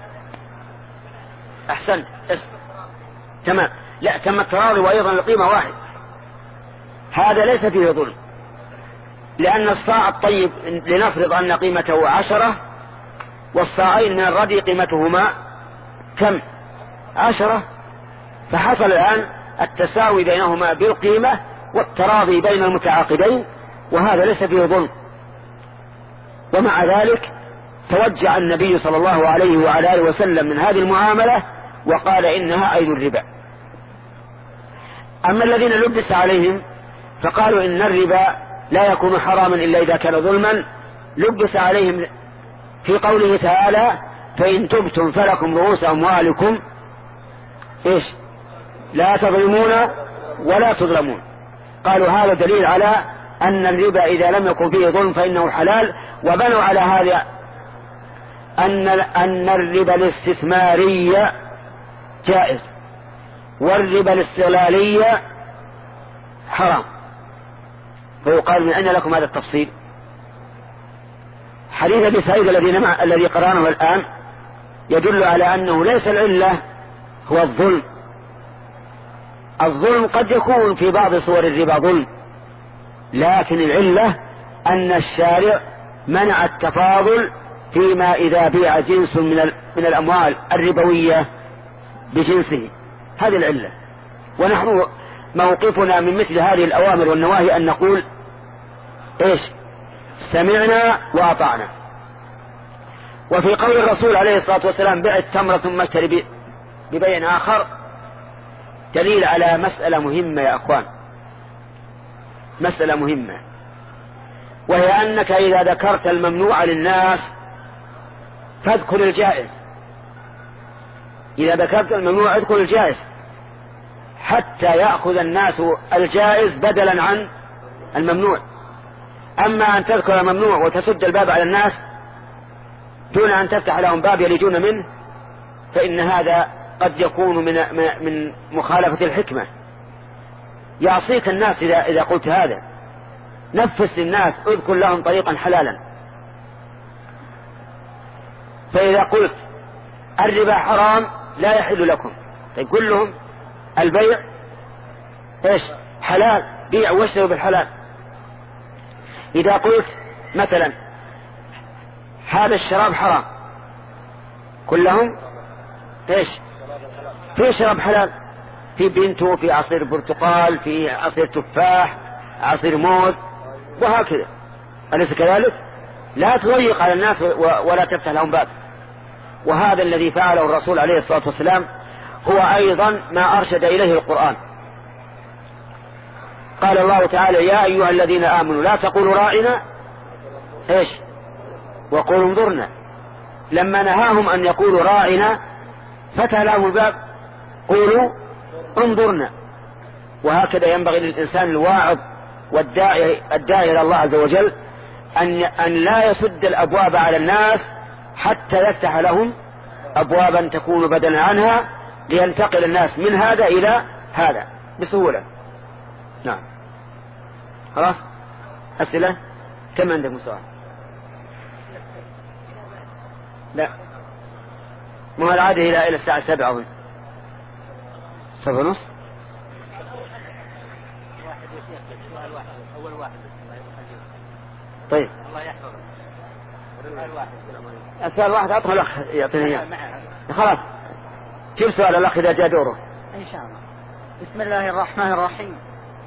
أحسنت، تمام. لا، تم التراضي وأيضا القيمة واحد. هذا ليس فيه ظلم، لأن الصاع الطيب لنفرض أن قيمته عشرة والصاعين من الردي قيمتهما كم؟ عشرة. فحصل الآن التساوي بينهما بالقيمة والتراضي بين المتعاقدين، وهذا ليس فيه ظلم. ومع ذلك توجع النبي صلى الله عليه وعلى آله وسلم من هذه المعاملة وقال إنها عين الربا. أما الذين لبس عليهم فقالوا إن الربا لا يكون حراما إلا إذا كان ظلما، لبس عليهم في قوله تعالى فإن تبتم فلكم رؤوس أموالكم إيش لا تظلمون ولا تظلمون. قالوا هذا دليل على أن الربا إذا لم يكن فيه ظلم فإنه حلال، وبنوا على هذا أن أن الربا الاستثماري جائز والربا الاستغلالي حرام. فيقال من أين لكم هذا التفصيل؟ حديث أبي سعيد الذي نمع الذي قرأناه الآن يدل على أنه ليس العلة هو الظلم. الظلم قد يكون في بعض صور الربا ظلم، لكن العلة أن الشارع منع التفاضل فيما إذا بيع جنس من من الأموال الربوية بجنسه. هذه العلة. ونحن موقفنا من مثل هذه الأوامر والنواهي أن نقول إيش سمعنا وأطعنا. وفي قول الرسول عليه الصلاة والسلام بيع التمر ثم اشتري ببيع آخر دليل على مسألة مهمة يا أخوان، مسألة مهمة، وهي أنك إذا ذكرت الممنوع للناس فاذكر الجائز. إذا ذكرت الممنوع اذكر الجائز حتى يأخذ الناس الجائز بدلا عن الممنوع. أما أن تذكر الممنوع وتسد الباب على الناس دون أن تفتح لهم باب يلجون منه فإن هذا قد يكون من من مخالفة الحكمة. يعصيك الناس إذا إذا قلت هذا. نفس للناس، اذكر لهم طريقا حلالا. فإذا قلت الربا حرام لا يحل لكم، طيب قل لهم البيع ايش حلال، بيع واشتروا بالحلال. إذا قلت مثلا هذا الشراب حرام، قل لهم ايش في شراب حلال، في بنتو، في عصير برتقال، في عصير تفاح، عصير موز، وهكذا. أليس كذلك؟ لا تضيق على الناس ولا تفتح لهم باب. وهذا الذي فعله الرسول عليه الصلاة والسلام هو أيضا ما أرشد إليه القرآن. قال الله تعالى يا أيها الذين آمنوا لا تقولوا راعنا ايش وقولوا انظرنا. لما نهاهم أن يقولوا راعنا فتح لهم الباب قولوا انظرنا. وهكذا ينبغي للإنسان الواعظ والداعي الداعي إلى الله عز وجل أن, أن لا يسد الأبواب على الناس حتى يفتح لهم أبوابا تكون بدلا عنها لينتقل الناس من هذا إلى هذا بسهولة. نعم. خلاص أسئلة؟ كم عندكم سؤال؟ لا مو العادة إلى إلى الساعة سبعة أظن سبعة ونص. طيب السؤال واحد أطمع الأخ يعطيني إياه خلاص. كيف سؤال الأخ إذا جاء دوره إن شاء الله. بسم الله الرحمن الرحيم.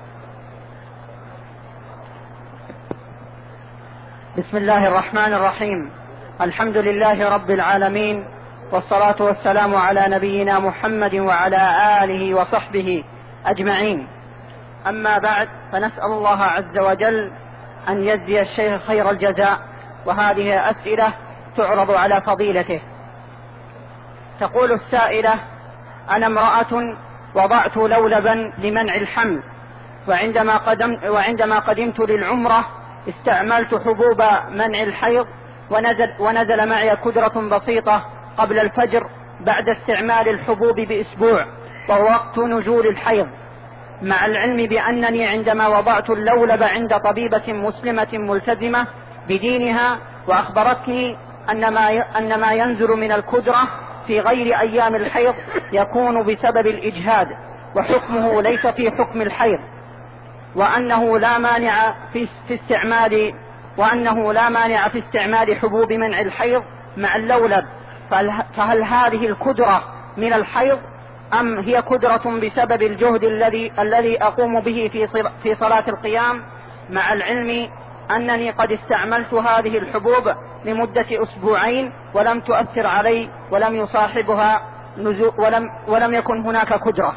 بسم الله الرحمن الرحيم. الحمد لله رب العالمين، والصلاة والسلام على نبينا محمد وعلى آله وصحبه أجمعين. أما بعد، فنسأل الله عز وجل أن يجزي الشيخ خير الجزاء، وهذه أسئلة تعرض على فضيلته. تقول السائلة: أنا امرأة وضعت لولبا لمنع الحمل، وعندما, قدم وعندما قدمت للعمرة استعملت حبوب منع الحيض، ونزل, ونزل معي كدرة بسيطة قبل الفجر بعد استعمال الحبوب بأسبوع وهو وقت نزول الحيض، مع العلم بأنني عندما وضعت اللولب عند طبيبة مسلمة ملتزمة بدينها وأخبرتني أن ما, أن ما ينزل من الكدرة في غير أيام الحيض يكون بسبب الإجهاد وحكمه ليس في حكم الحيض، وأنه لا مانع في, في استعمال وأنه لا مانع في استعمال حبوب منع الحيض مع اللولب، فهل هذه الكدرة من الحيض أم هي كدرة بسبب الجهد الذي الذي أقوم به في في صلاة القيام، مع العلم أنني قد استعملت هذه الحبوب لمدة أسبوعين ولم تؤثر علي ولم يصاحبها نزو ولم ولم يكن هناك كدرة؟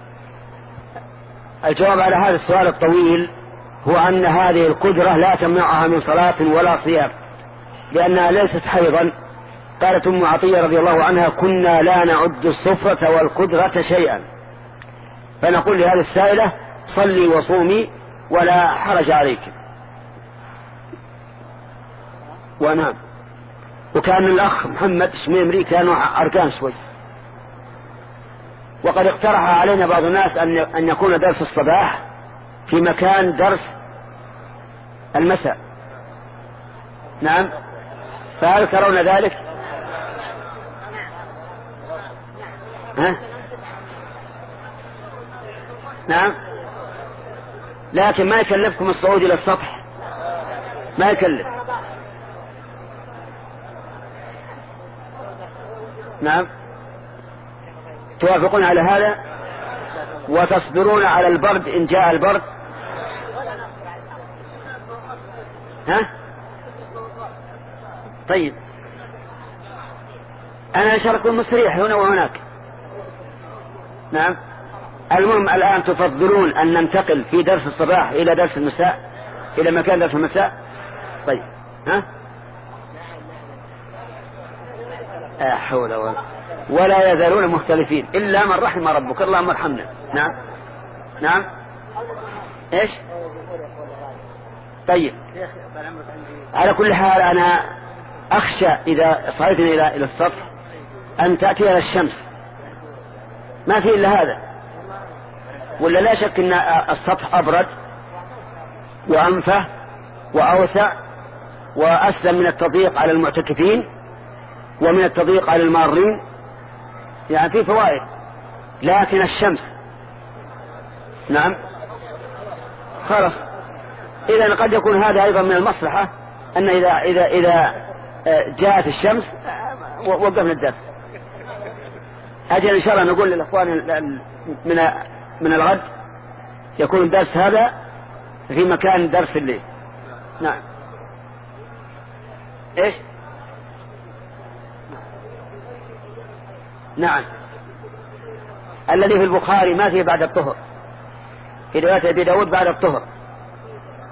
الجواب على هذا السؤال الطويل هو أن هذه الكدرة لا تمنعها من صلاة ولا صيام، لأنها ليست حيضا. قالت أم عطية رضي الله عنها: كنا لا نعد الصفرة والكدرة شيئا. فنقول لهذه السائلة: صلي وصومي ولا حرج عليك. ونعم. وكان الأخ محمد شميمري كانوا عرقان شوي، وقد اقترح علينا بعض الناس أن يكون درس الصباح في مكان درس المساء. نعم. فهل ترون ذلك؟ ها؟ نعم. لكن ما يكلفكم الصعود إلى السطح، ما يكلف. نعم. توافقون على هذا وتصبرون على البرد إن جاء البرد؟ ها؟ طيب، أنا شرك مستريح هنا وهناك. نعم. المهم الآن تفضلون أن ننتقل في درس الصباح إلى درس المساء، إلى مكان درس المساء؟ طيب. ها؟ لا حول ولا ولا يزالون مختلفين إلا من رحم ربك، اللهم ارحمنا. نعم. نعم. إيش؟ طيب، على كل حال أنا أخشى إذا صعدنا إلى إلى السطح أن تأتي إلى الشمس، ما في إلا هذا. ولا لا شك أن السطح أبرد وأنفه وأوسع وأسلم من التضييق على المعتكفين ومن التضييق على المارين، يعني في فوائد. لكن الشمس، نعم، خلاص. إذا قد يكون هذا أيضا من المصلحة أن إذا إذا إذا جاءت الشمس وقفنا الدرس. أجل إن شاء الله نقول للأخوان من من الغد يكون الدرس هذا في مكان درس الليل. نعم. إيش؟ نعم. الذي في البخاري ما فيه بعد الطهر، في رواية أبي داود بعد الطهر.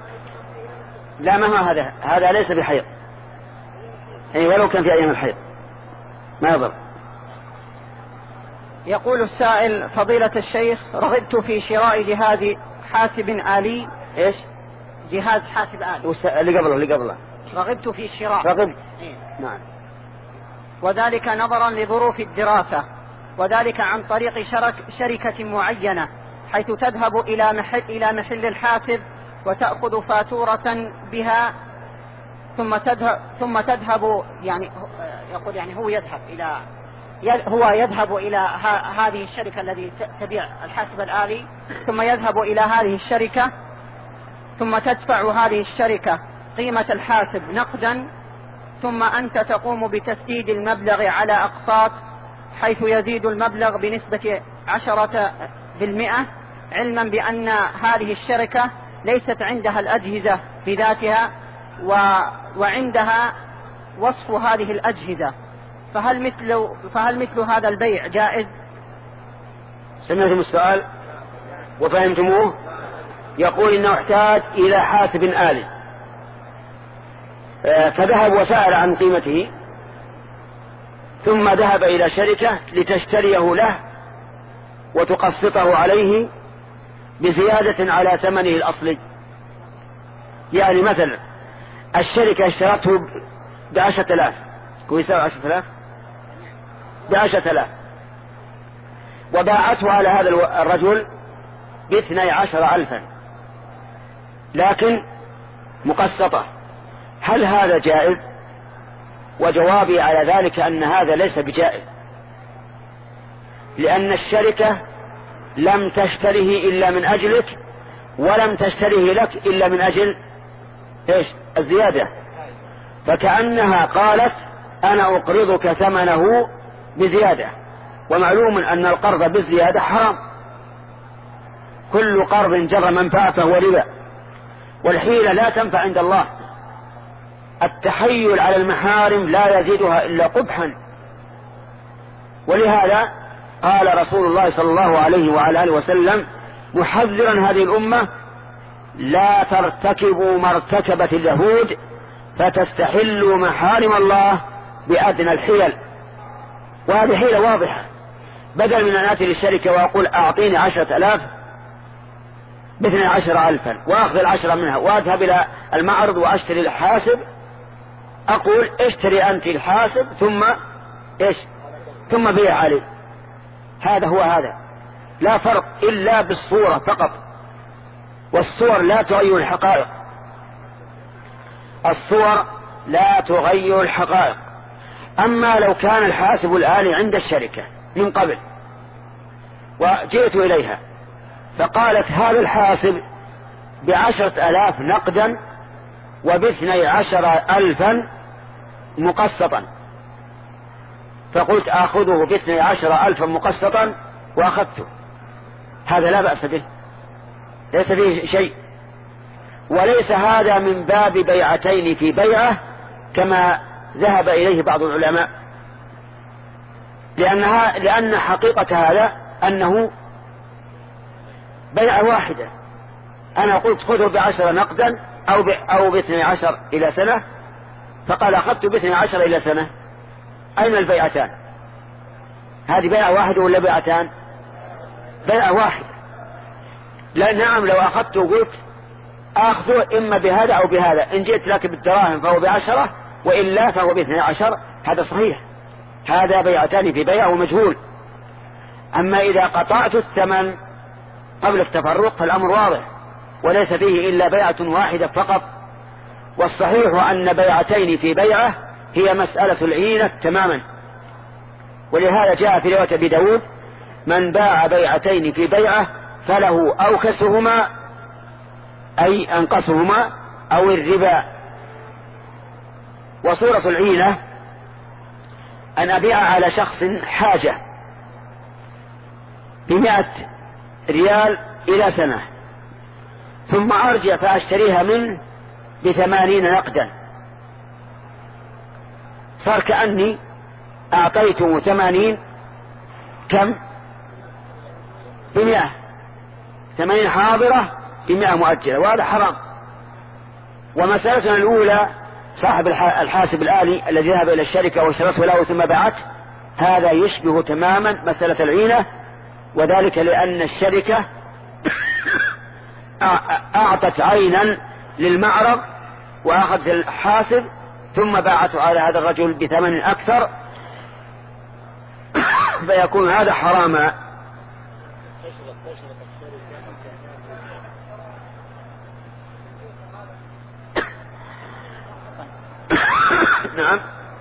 لا، ما هو هذا، هذا ليس بحيض، يعني ولو كان في أيام الحيض. ما يضر. يقول السائل: فضيلة الشيخ، رغبت في شراء جهاز حاسب آلي. إيش؟ جهاز حاسب آلي. وس... اللي قبله اللي قبله رغبت في الشراء. رغبت. إيه؟ نعم. وذلك نظرا لظروف الدراسة، وذلك عن طريق شرك شركة معينة، حيث تذهب إلى محل, إلى محل الحاسب وتأخذ فاتورة بها، ثم تذهب ثم تذهب يعني يقول يعني هو يذهب إلى هو يذهب إلى هذه الشركة التي تبيع الحاسب الآلي، ثم يذهب إلى هذه الشركة، ثم تدفع هذه الشركة قيمة الحاسب نقدا، ثم أنت تقوم بتسديد المبلغ على أقساط، حيث يزيد المبلغ بنسبة عشرة بالمئة، علما بأن هذه الشركة ليست عندها الأجهزة بذاتها و... وعندها وصف هذه الأجهزة، فهل مثل فهل مثل هذا البيع جائز؟ سمعتم السؤال وفهمتموه؟ يقول إنه احتاج إلى حاسب آلي، فذهب وسأل عن قيمته، ثم ذهب إلى شركة لتشتريه له وتقسطه عليه بزيادة على ثمنه الأصلي. يعني مثلا الشركة اشترته بعشرة آلاف، كويسة عشرة آلاف بعشرة آلاف، وباعته على هذا الرجل باثني عشر ألفا، لكن مقسطة. هل هذا جائز؟ وجوابي على ذلك أن هذا ليس بجائز، لأن الشركة لم تشتريه إلا من أجلك، ولم تشتريه لك إلا من أجل إيش؟ الزيادة. فكأنها قالت أنا أقرضك ثمنه بزيادة، ومعلوم أن القرض بالزيادة حرام، كل قرض جر منفعة فهو ربا، والحيلة لا تنفع عند الله. التحيل على المحارم لا يزيدها إلا قبحا، ولهذا قال رسول الله صلى الله عليه وعلى آله وسلم محذرا هذه الأمة: لا ترتكبوا ما ارتكبت اليهود فتستحلوا محارم الله بأدنى الحيل. وهذه حيلة واضحة، بدل من أن آتي للشركة وأقول أعطيني عشرة ألاف باثني عشر ألفا وأخذ العشرة منها وأذهب إلى المعرض وأشتري الحاسب، أقول اشتري أنت الحاسب ثم إيش ثم بيع عليه. هذا هو هذا، لا فرق إلا بالصورة فقط، والصور لا تغير الحقائق، الصور لا تغير الحقائق. أما لو كان الحاسب الآلي عند الشركة من قبل وجئت إليها فقالت هذا الحاسب بعشرة ألاف نقدا وباثني عشر ألفا مقسطا، فقلت آخذه باثني عشر ألفا مقسطا وأخذته، هذا لا بأس به، ليس فيه شيء، وليس هذا من باب بيعتين في بيعة كما ذهب إليه بعض العلماء، لأنها لأن حقيقة هذا أنه بيعة واحدة. أنا قلت خذه بعشرة نقدا أو أو باثني عشر إلى سنة، فقال أخذت باثني عشر إلى سنة، أين البيعتان؟ هذه بيعة واحدة ولا بيعتان؟ بيعة واحدة. لا نعم، لو أخذت وقلت أخذه إما بهذا أو بهذا، إن جئت لك بالدراهم فهو بعشرة وإلا فهو باثني عشر، هذا صحيح، هذا بيعتان في بيع ومجهول. أما إذا قطعت الثمن قبل التفرق فالأمر واضح، وليس فيه إلا بيعة واحدة فقط. والصحيح أن بيعتين في بيعة هي مسألة العينة تماما، ولهذا جاء في رواية أبي داود من باع بيعتين في بيعة فله أوكسهما أي أنقصهما أو الربا. وصورة العينة أن أبيع على شخص حاجة بمئة ريال إلى سنة، ثم أرجع فأشتريها منه بثمانين نقدا، صار كأني أعطيته ثمانين كم بمئة، ثمانين حاضرة بمئة مؤجلة، وهذا حرام. ومسألتنا الأولى صاحب الحاسب الآلي الذي ذهب إلى الشركة واشترته له ثم باعته، هذا يشبه تماما مسألة العينة، وذلك لأن الشركة أعطت عينا للمعرض وأخذت الحاسب ثم باعته على هذا الرجل بثمن أكثر، فيكون هذا حراما. نعم.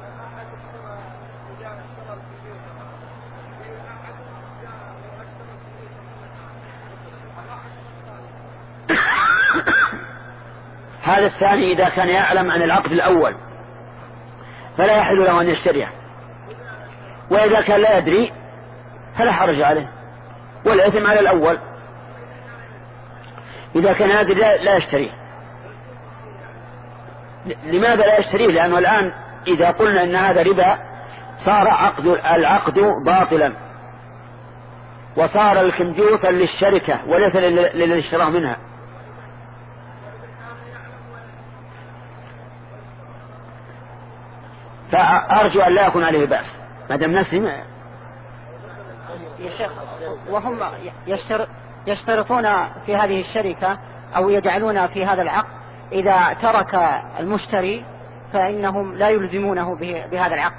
هذا الثاني إذا كان يعلم عن العقد الأول فلا يحل له أن يشتريه، وإذا كان لا يدري فلا حرج عليه، والإثم على الأول. إذا كان يدري لا يشتريه. لماذا لا يشتريه؟ لأنه الآن إذا قلنا إن هذا ربا صار عقد العقد باطلا، وصار الكمبيوتر للشركة وليس للذي اشتراه منها. فأرجو أن لا يكون عليه بأس ما دام نسلم. يا شيخ، وهم يشترطون في هذه الشركة أو يجعلون في هذا العقد إذا ترك المشتري فإنهم لا يلزمونه بهذا العقد.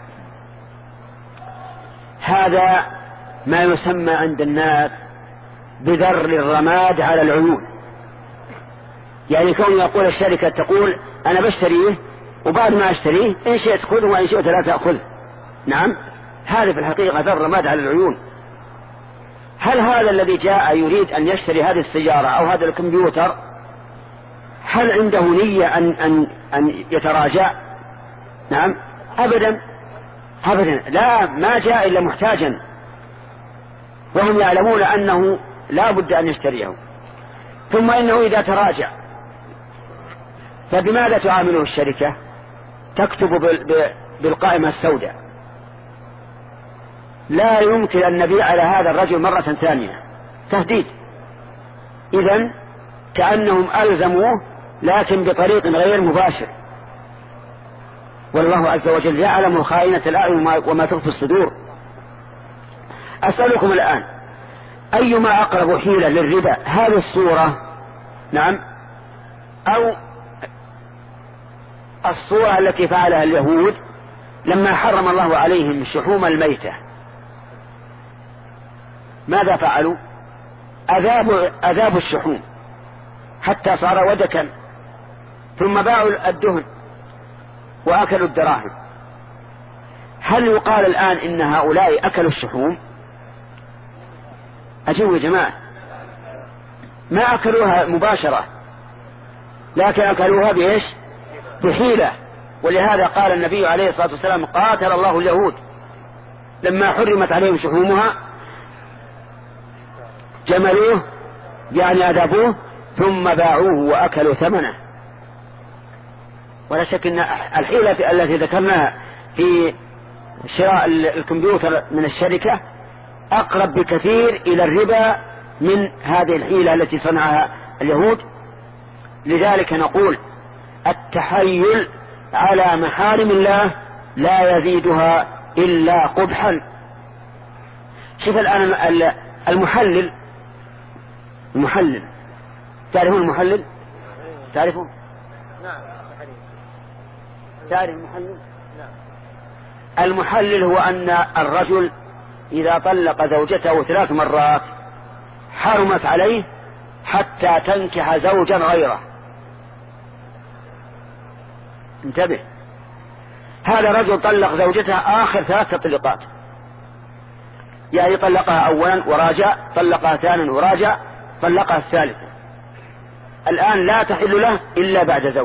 هذا ما يسمى عند الناس بذر الرماد على العيون. يعني كون يقول الشركة تقول أنا بشتريه وبعد ما أشتريه إن شئت خذه وإن شئت لا تأخذ. نعم، هذا في الحقيقة ذر الرماد على العيون. هل هذا الذي جاء يريد أن يشتري هذه السيارة أو هذا الكمبيوتر هل عنده نية أن, أن, أن يتراجع؟ نعم، أبدا أبدا، لا، ما جاء إلا محتاجا، وهم يعلمون أنه لا بد أن يشتريه. ثم إنه إذا تراجع فبماذا تعامله الشركة؟ تكتب بالقائمة السوداء، لا يمكن أن نبيع على هذا الرجل مرة ثانية، تهديد. إذن كأنهم ألزموه لكن بطريق غير مباشر، والله عز وجل يعلم خائنة الأعين وما تخفي الصدور. أسألكم الآن أيما أقرب حيلة للربا، هذه الصورة نعم أو الصورة التي فعلها اليهود لما حرم الله عليهم شحوم الميتة؟ ماذا فعلوا؟ أذابوا, أذابوا الشحوم حتى صار ودكا، ثم باعوا الدهن وأكلوا الدراهم. هل يقال الآن إن هؤلاء أكلوا الشحوم؟ أجيبوا يا جماعة، ما أكلوها مباشرة لكن أكلوها بإيش؟ بحيلة. ولهذا قال النبي عليه الصلاة والسلام قاتل الله اليهود لما حرمت عليهم شحومها جملوه يعني أذابوه ثم باعوه وأكلوا ثمنه. ولا شك أن الحيلة التي ذكرناها في شراء الكمبيوتر من الشركة أقرب بكثير إلى الربا من هذه الحيلة التي صنعها اليهود. لذلك نقول التحيل على محارم الله لا يزيدها إلا قبحا. شوف الآن المحلل المحلل تعرفون المحلل؟ تعرفون؟ نعم. تعرف المحلل؟ نعم. المحلل هو أن الرجل إذا طلق زوجته ثلاث مرات حرمت عليه حتى تنكح زوجا غيره. انتبه، هذا رجل طلق زوجته آخر ثلاث تطليقات، يعني طلقها أولا وراجع، طلقها ثانيا وراجع، طلقها الثالثة. الآن لا تحل له إلا بعد زوج،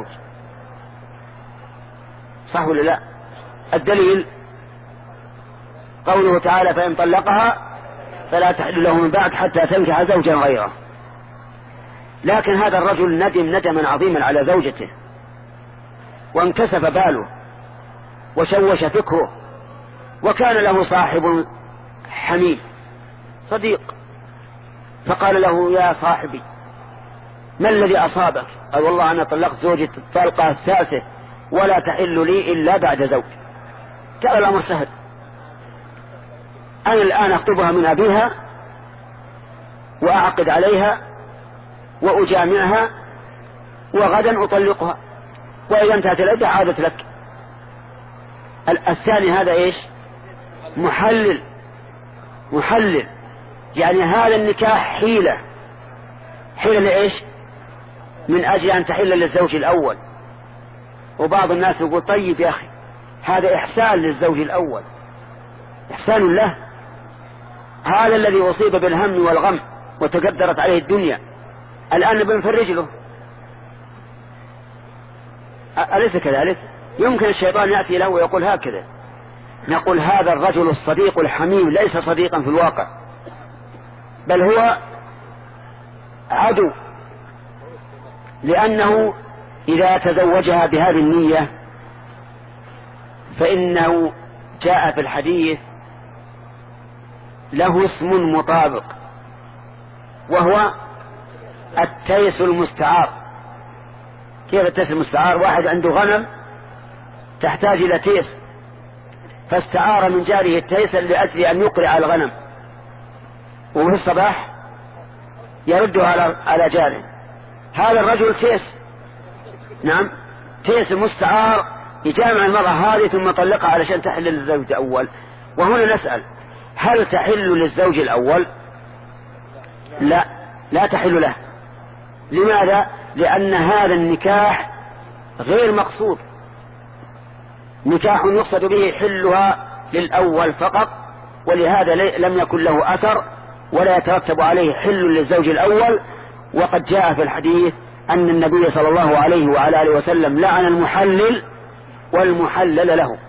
صح ولا لا؟ الدليل قوله تعالى فإن طلقها فلا تحل له من بعد حتى تنكح زوجا غيره. لكن هذا الرجل ندم ندما عظيما على زوجته وانكسف باله وشوش فكره، وكان له صاحب حميد صديق، فقال له يا صاحبي ما الذي أصابك؟ قال والله أنا طلقت زوجي الطلقة الثالثة ولا تحل لي إلا بعد زوج. قال الأمر سهل، أنا الآن أخطبها من أبيها وأعقد عليها وأجامعها وغدا أطلقها، وإذا انتهت العدة عادت لك. الثاني هذا إيش؟ محلل. محلل يعني هذا النكاح حيلة. حيلة لإيش؟ من أجل أن تحل للزوج الأول. وبعض الناس يقول طيب يا أخي هذا إحسان للزوج الأول، إحسان له، هذا الذي أصيب بالهم والغم وتقدرت عليه الدنيا الآن بنفرج له. أليس كذلك؟ يمكن الشيطان يأتي له ويقول هكذا. نقول هذا الرجل الصديق الحميم ليس صديقا في الواقع، بل هو عدو، لأنه إذا تزوجها بهذه النية فإنه جاء في الحديث له اسم مطابق وهو التيس المستعار. كيف التيس المستعار؟ واحد عنده غنم تحتاج إلى تيس، فاستعار من جاره التيس لأجل أن يقرع الغنم، وفي الصباح يرده على على جاره. هذا الرجل تيس، نعم تيس مستعار، يجامع المرأة هذه ثم طلقها علشان تحل للزوج الأول. وهنا نسأل هل تحل للزوج الأول؟ لا، لا تحل له. لماذا؟ لأن هذا النكاح غير مقصود، نكاح يقصد به حلها للأول فقط، ولهذا لم يكن له أثر ولا يترتب عليه حل للزوج الأول. وقد جاء في الحديث أن النبي صلى الله عليه وعلى آله وسلم لعن المحلل والمحلل له.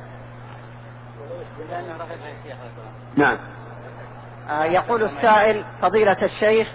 نعم. آه يقول السائل: فضيلة الشيخ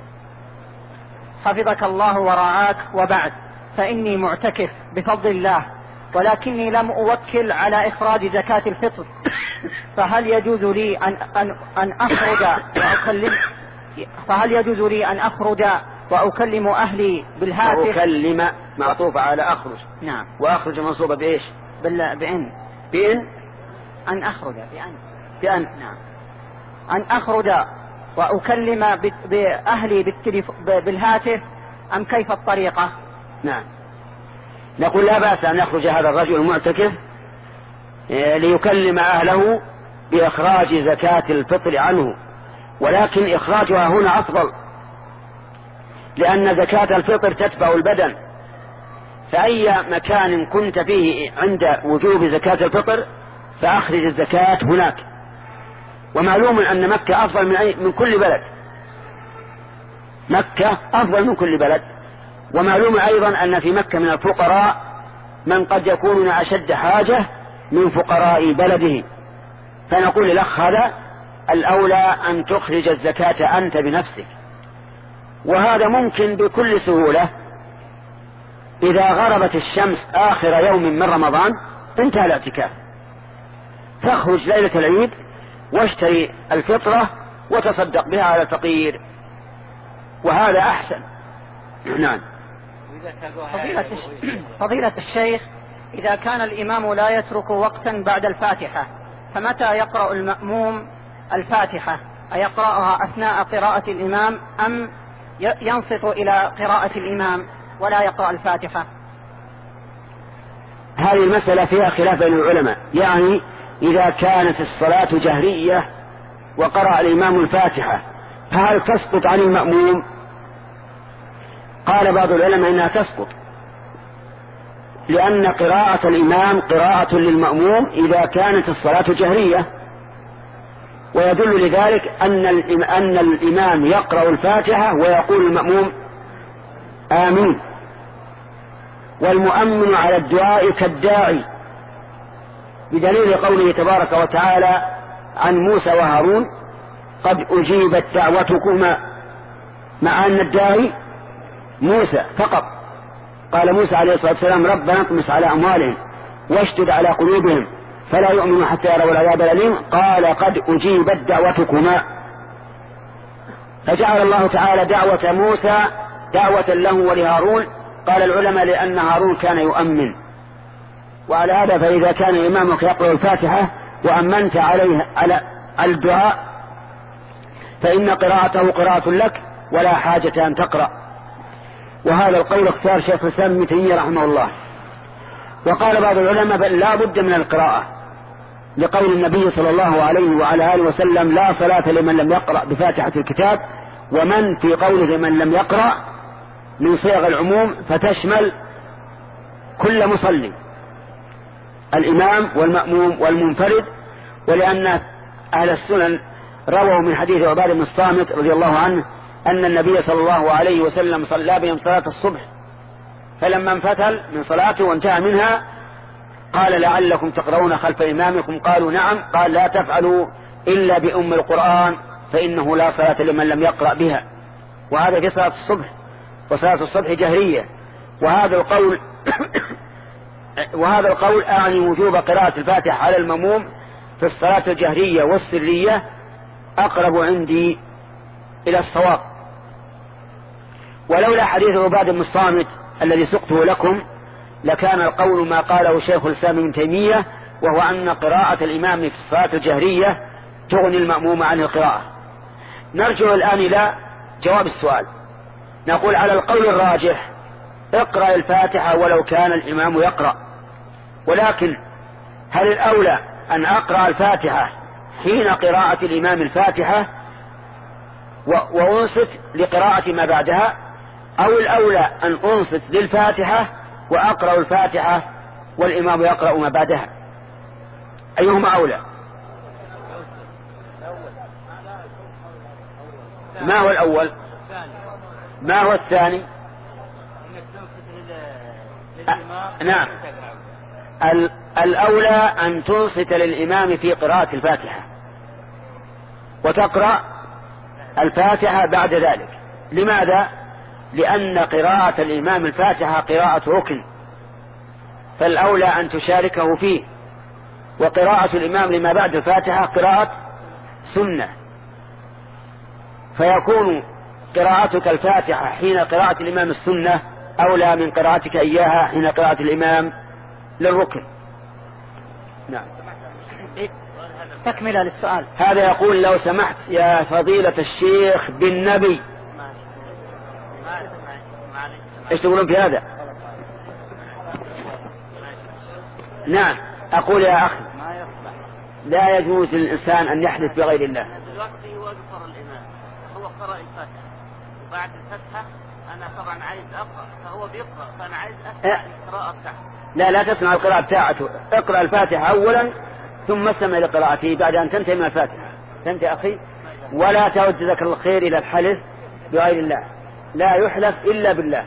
حفظك الله ورعاك، وبعد، فإني معتكف بفضل الله، ولكني لم أوكل على إخراج زكاة الفطر، فهل يجوز لي أن أن أن أخرج وأكلم فهل يجوز لي أن أخرج وأكلم أهلي بالهاتف؟ أكلم معطوف على أخرج. نعم. وأخرج منصوبة بإيش؟ بال بإن بإن أن أخرج بأن بأن نعم. أن أخرج وأكلم بأهلي بالتليف... بالهاتف، أم كيف الطريقة؟ نعم. نقول لا بأس أن يخرج هذا الرجل المعتكف ليكلم أهله بإخراج زكاة الفطر عنه، ولكن إخراجها هنا أفضل، لأن زكاة الفطر تتبع البدن، فأي مكان كنت فيه عند وجوب زكاة الفطر فأخرج الزكاة هناك. ومعلوم أن مكة أفضل من, أي من كل بلد، مكة أفضل من كل بلد. ومعلوم أيضا أن في مكة من الفقراء من قد يكونون أشد حاجة من فقراء بلده، فنقول الأخ هذا الأولى أن تخرج الزكاة أنت بنفسك، وهذا ممكن بكل سهولة. إذا غربت الشمس آخر يوم من رمضان انتهى الاعتكاف، فاخرج ليلة العيد واشتري الفطرة وتصدق بها على الفقير، وهذا أحسن. نعم. فضيلة, فضيلة الشيخ، إذا كان الإمام لا يترك وقتا بعد الفاتحة، فمتى يقرأ المأموم الفاتحة؟ أيقرأها أثناء قراءة الإمام أم ينصت إلى قراءة الإمام ولا يقرأ الفاتحة؟ هذه المسألة فيها خلاف بين العلماء، يعني إذا كانت الصلاة جهرية وقرأ الإمام الفاتحة فهل تسقط عن المأموم؟ قال بعض العلماء إنها تسقط، لأن قراءة الإمام قراءة للمأموم إذا كانت الصلاة جهرية، ويدل لذلك أن أن الإمام يقرأ الفاتحة ويقول المأموم آمين، والمؤمن على الدعاء كالداعي، بدليل قوله تبارك وتعالى عن موسى وهارون: قد أجيبت دعوتكما، مع أن الداعي موسى فقط. قال موسى عليه الصلاة والسلام: ربنا اطمس على أموالهم واشدد على قلوبهم فلا يؤمنوا حتى يروا العذاب الأليم. قال: قد أجيبت دعوتكما، فجعل الله تعالى دعوة موسى دعوة له ولهارون. قال العلماء: لأن هارون كان يؤمن، وعلى هذا فإذا كان إمامك يقرأ الفاتحة وأمنت عليه على الدعاء فإن قراءته قراءة لك ولا حاجة أن تقرأ. وهذا القول اختار شيخ الإسلام ابن تيمية رحمه الله. وقال بعض العلماء بل لا بد من القراءة لقول النبي صلى الله عليه وعلى آله وسلم لا صلاة لمن لم يقرأ بفاتحة الكتاب، ومن في قوله من لم يقرأ من صيغ العموم فتشمل كل مصلي الإمام والمأموم والمنفرد. ولأن أهل السنن رووا من حديث عبادة بن الصامت رضي الله عنه أن النبي صلى الله عليه وسلم صلى بهم صلاة الصبح، فلما انفتل من صلاته وانتهى منها قال لعلكم تقرؤون خلف إمامكم؟ قالوا نعم. قال لا تفعلوا إلا بأم القرآن فإنه لا صلاة لمن لم يقرأ بها. وهذا في صلاة الصبح، وصلاة الصبح جهرية. وهذا القول وهذا القول أعني وجوب قراءة الفاتحة على المأموم في الصلاة الجهرية والسرية أقرب عندي إلى الصواب. ولولا حديث عبادة بن الصامت الذي سقته لكم لكان القول ما قاله شيخ الإسلام ابن تيمية، وهو أن قراءة الإمام في الصلاة الجهرية تغني المأموم عن القراءة. نرجع الآن إلى جواب السؤال. نقول على القول الراجح اقرأ الفاتحة ولو كان الإمام يقرأ، ولكن هل الأولى أن أقرأ الفاتحة حين قراءة الإمام الفاتحة وأنصت لقراءة ما بعدها، أو الأولى أن أنصت للفاتحة وأقرأ الفاتحة والإمام يقرأ ما بعدها؟ أيهما أولى؟ ما هو الأول؟ ما هو الثاني؟ أ... نعم، الأولى أن تنصت للإمام في قراءة الفاتحة وتقرأ الفاتحة بعد ذلك. لماذا؟ لأن قراءة الإمام الفاتحة قراءة ركن، فالأولى أن تشاركه فيه، وقراءة الإمام لما بعد الفاتحة قراءة سنة، فيكون قراءتك الفاتحة حين قراءة الإمام السنة أولى من قراءتك إياها حين قراءة الإمام للركن. نعم. تكملة للسؤال. هذا يقول لو سمحت يا فضيلة الشيخ بالنبي. ايش تقولون في هذا؟ نعم، أقول يا أخي لا يجوز للإنسان أن يحدث بغير الله. دلوقتي هو ذكر الإمام، هو قرأ الفاتحة وبعد الفتحة أنا طبعا عايز أقرأ، فهو بيقرأ فأنا عايز أسمع القراءة بتاعته. لا لا تسمع القراءة بتاعته، اقرأ الفاتحة أولا ثم استمع لقراءته بعد أن تنتهي من الفاتحة. فهمت يا أخي؟ ولا تعد ذكر الخير إلى الحلف بغير الله، لا يحلف إلا بالله.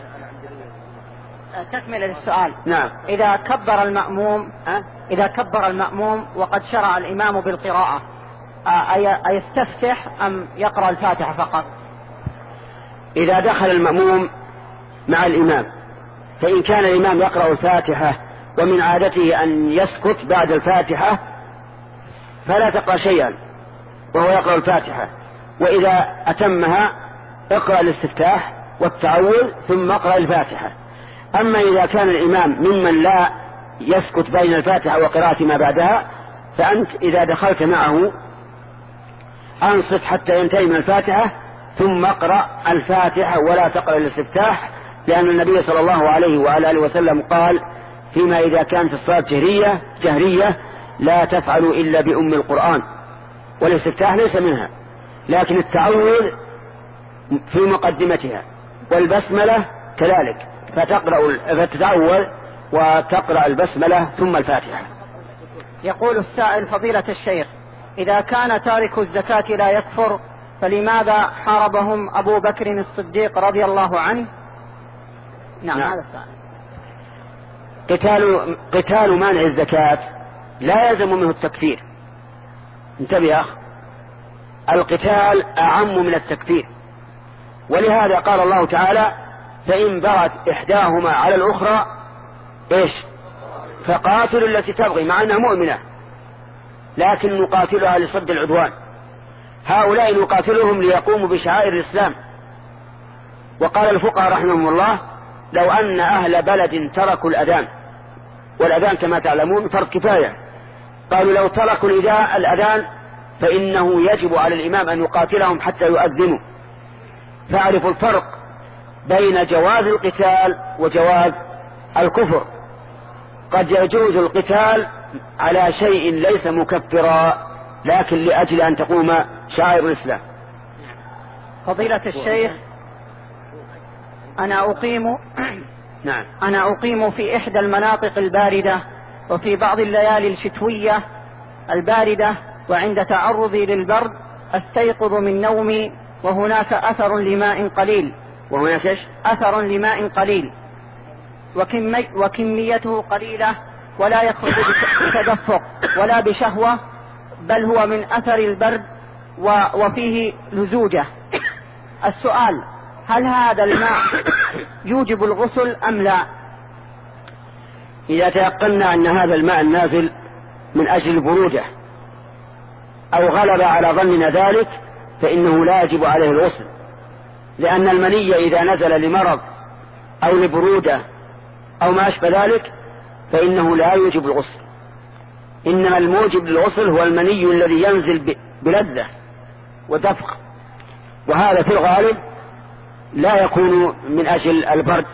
تكمل للسؤال. نعم. إذا كبر المأموم أه؟ إذا كبر المأموم وقد شرع الإمام بالقراءة أيستفتح أم يقرأ الفاتحة فقط؟ إذا دخل المأموم مع الإمام فإن كان الإمام يقرأ الفاتحة ومن عادته أن يسكت بعد الفاتحة فلا تقرأ شيئا وهو يقرأ الفاتحة، وإذا أتمها اقرأ الاستفتاح والتعوذ ثم اقرأ الفاتحة. أما إذا كان الإمام ممن لا يسكت بين الفاتحة وقراءة ما بعدها فأنت إذا دخلت معه أنصت حتى ينتهي من الفاتحة ثم اقرأ الفاتحة ولا تقرأ الاستفتاح، لأن النبي صلى الله عليه وعلى آله وسلم قال فيما إذا كانت الصلاة جهرية جهرية لا تفعلوا إلا بأم القرآن، والاستفتاح ليس منها، لكن التعوذ في مقدمتها والبسملة كذلك، فتقرأ فتتعوذ وتقرأ البسملة ثم الفاتحة. يقول السائل فضيلة الشيخ إذا كان تارك الزكاة لا يكفر فلماذا حاربهم أبو بكر الصديق رضي الله عنه؟ نعم, نعم. هذا السؤال. قتال قتال مانع الزكاة لا يلزم منه التكفير. انتبه يا أخ، القتال أعم من التكفير، ولهذا قال الله تعالى فإن بغت إحداهما على الأخرى إيش فقاتلوا التي تبغي، مع أنها مؤمنة لكن نقاتلها لصد العدوان. هؤلاء نقاتلهم ليقوموا بشعائر الإسلام. وقال الفقهاء رحمهم الله لو أن أهل بلد تركوا الأذان، والأذان كما تعلمون فرض كفاية، قالوا لو تركوا الأذان فإنه يجب على الإمام أن يقاتلهم حتى يؤذنوا. فاعرفوا الفرق بين جواز القتال وجواز الكفر. قد يجوز القتال على شيء ليس مكفرا لكن لأجل أن تقوم شعائر الإسلام. فضيلة الشيخ، أنا أقيم نعم. أنا أقيم في إحدى المناطق الباردة، وفي بعض الليالي الشتوية الباردة وعند تعرضي للبرد أستيقظ من نومي وهناك أثر لماء قليل وهناك إيش؟ أثر لماء قليل وكمي وكميته قليلة، ولا يخرج بتدفق ولا بشهوة، بل هو من أثر البرد وفيه لزوجة. السؤال: هل هذا الماء يوجب الغسل أم لا؟ إذا تيقنا أن هذا الماء النازل من أجل البرودة أو غلب على ظننا ذلك فإنه لا يجب عليه الغسل، لأن المني إذا نزل لمرض أو لبرودة أو ما أشبه ذلك فإنه لا يوجب الغسل. إنما الموجب للغسل هو المني الذي ينزل بلذة ودفق، وهذا في الغالب لا يكون من أجل البرد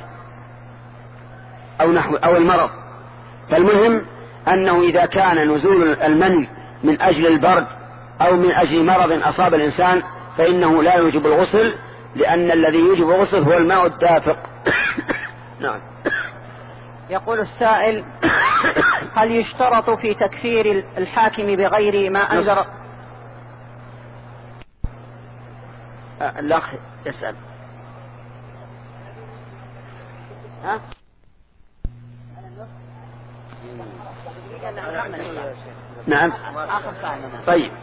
أو نحو أو المرض. فالمهم أنه إذا كان نزول المني من أجل البرد أو من أجل مرض أصاب الإنسان فإنه لا يوجب الغسل، لأن الذي يوجب الغسل هو الماء الدافق. نعم. يقول السائل: هل يشترط في تكفير الحاكم بغير ما أنزل؟ الأخ يسأل. ها؟ نعم. طيب.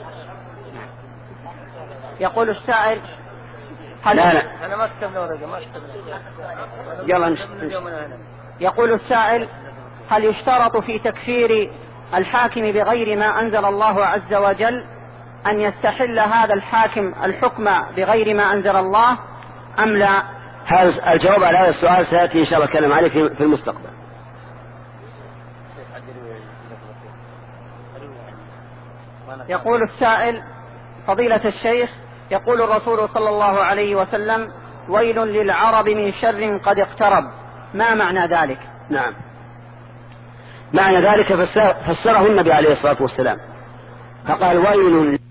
يقول السائل: هل لا لا. أنا ما كتبنا ورقة ما كتبنا. يلا نش... يقول السائل: هل يشترط في تكفير الحاكم بغير ما أنزل الله عز وجل أن يستحل هذا الحاكم الحكم بغير ما أنزل الله أم لا؟ هذا الجواب على هذا السؤال سيأتي إن شاء الله كلام عليه في المستقبل. يقول السائل: فضيلة الشيخ، يقول الرسول صلى الله عليه وسلم: ويل للعرب من شر قد اقترب، ما معنى ذلك؟ نعم، معنى ذلك فسره النبي عليه الصلاة والسلام فقال: ويل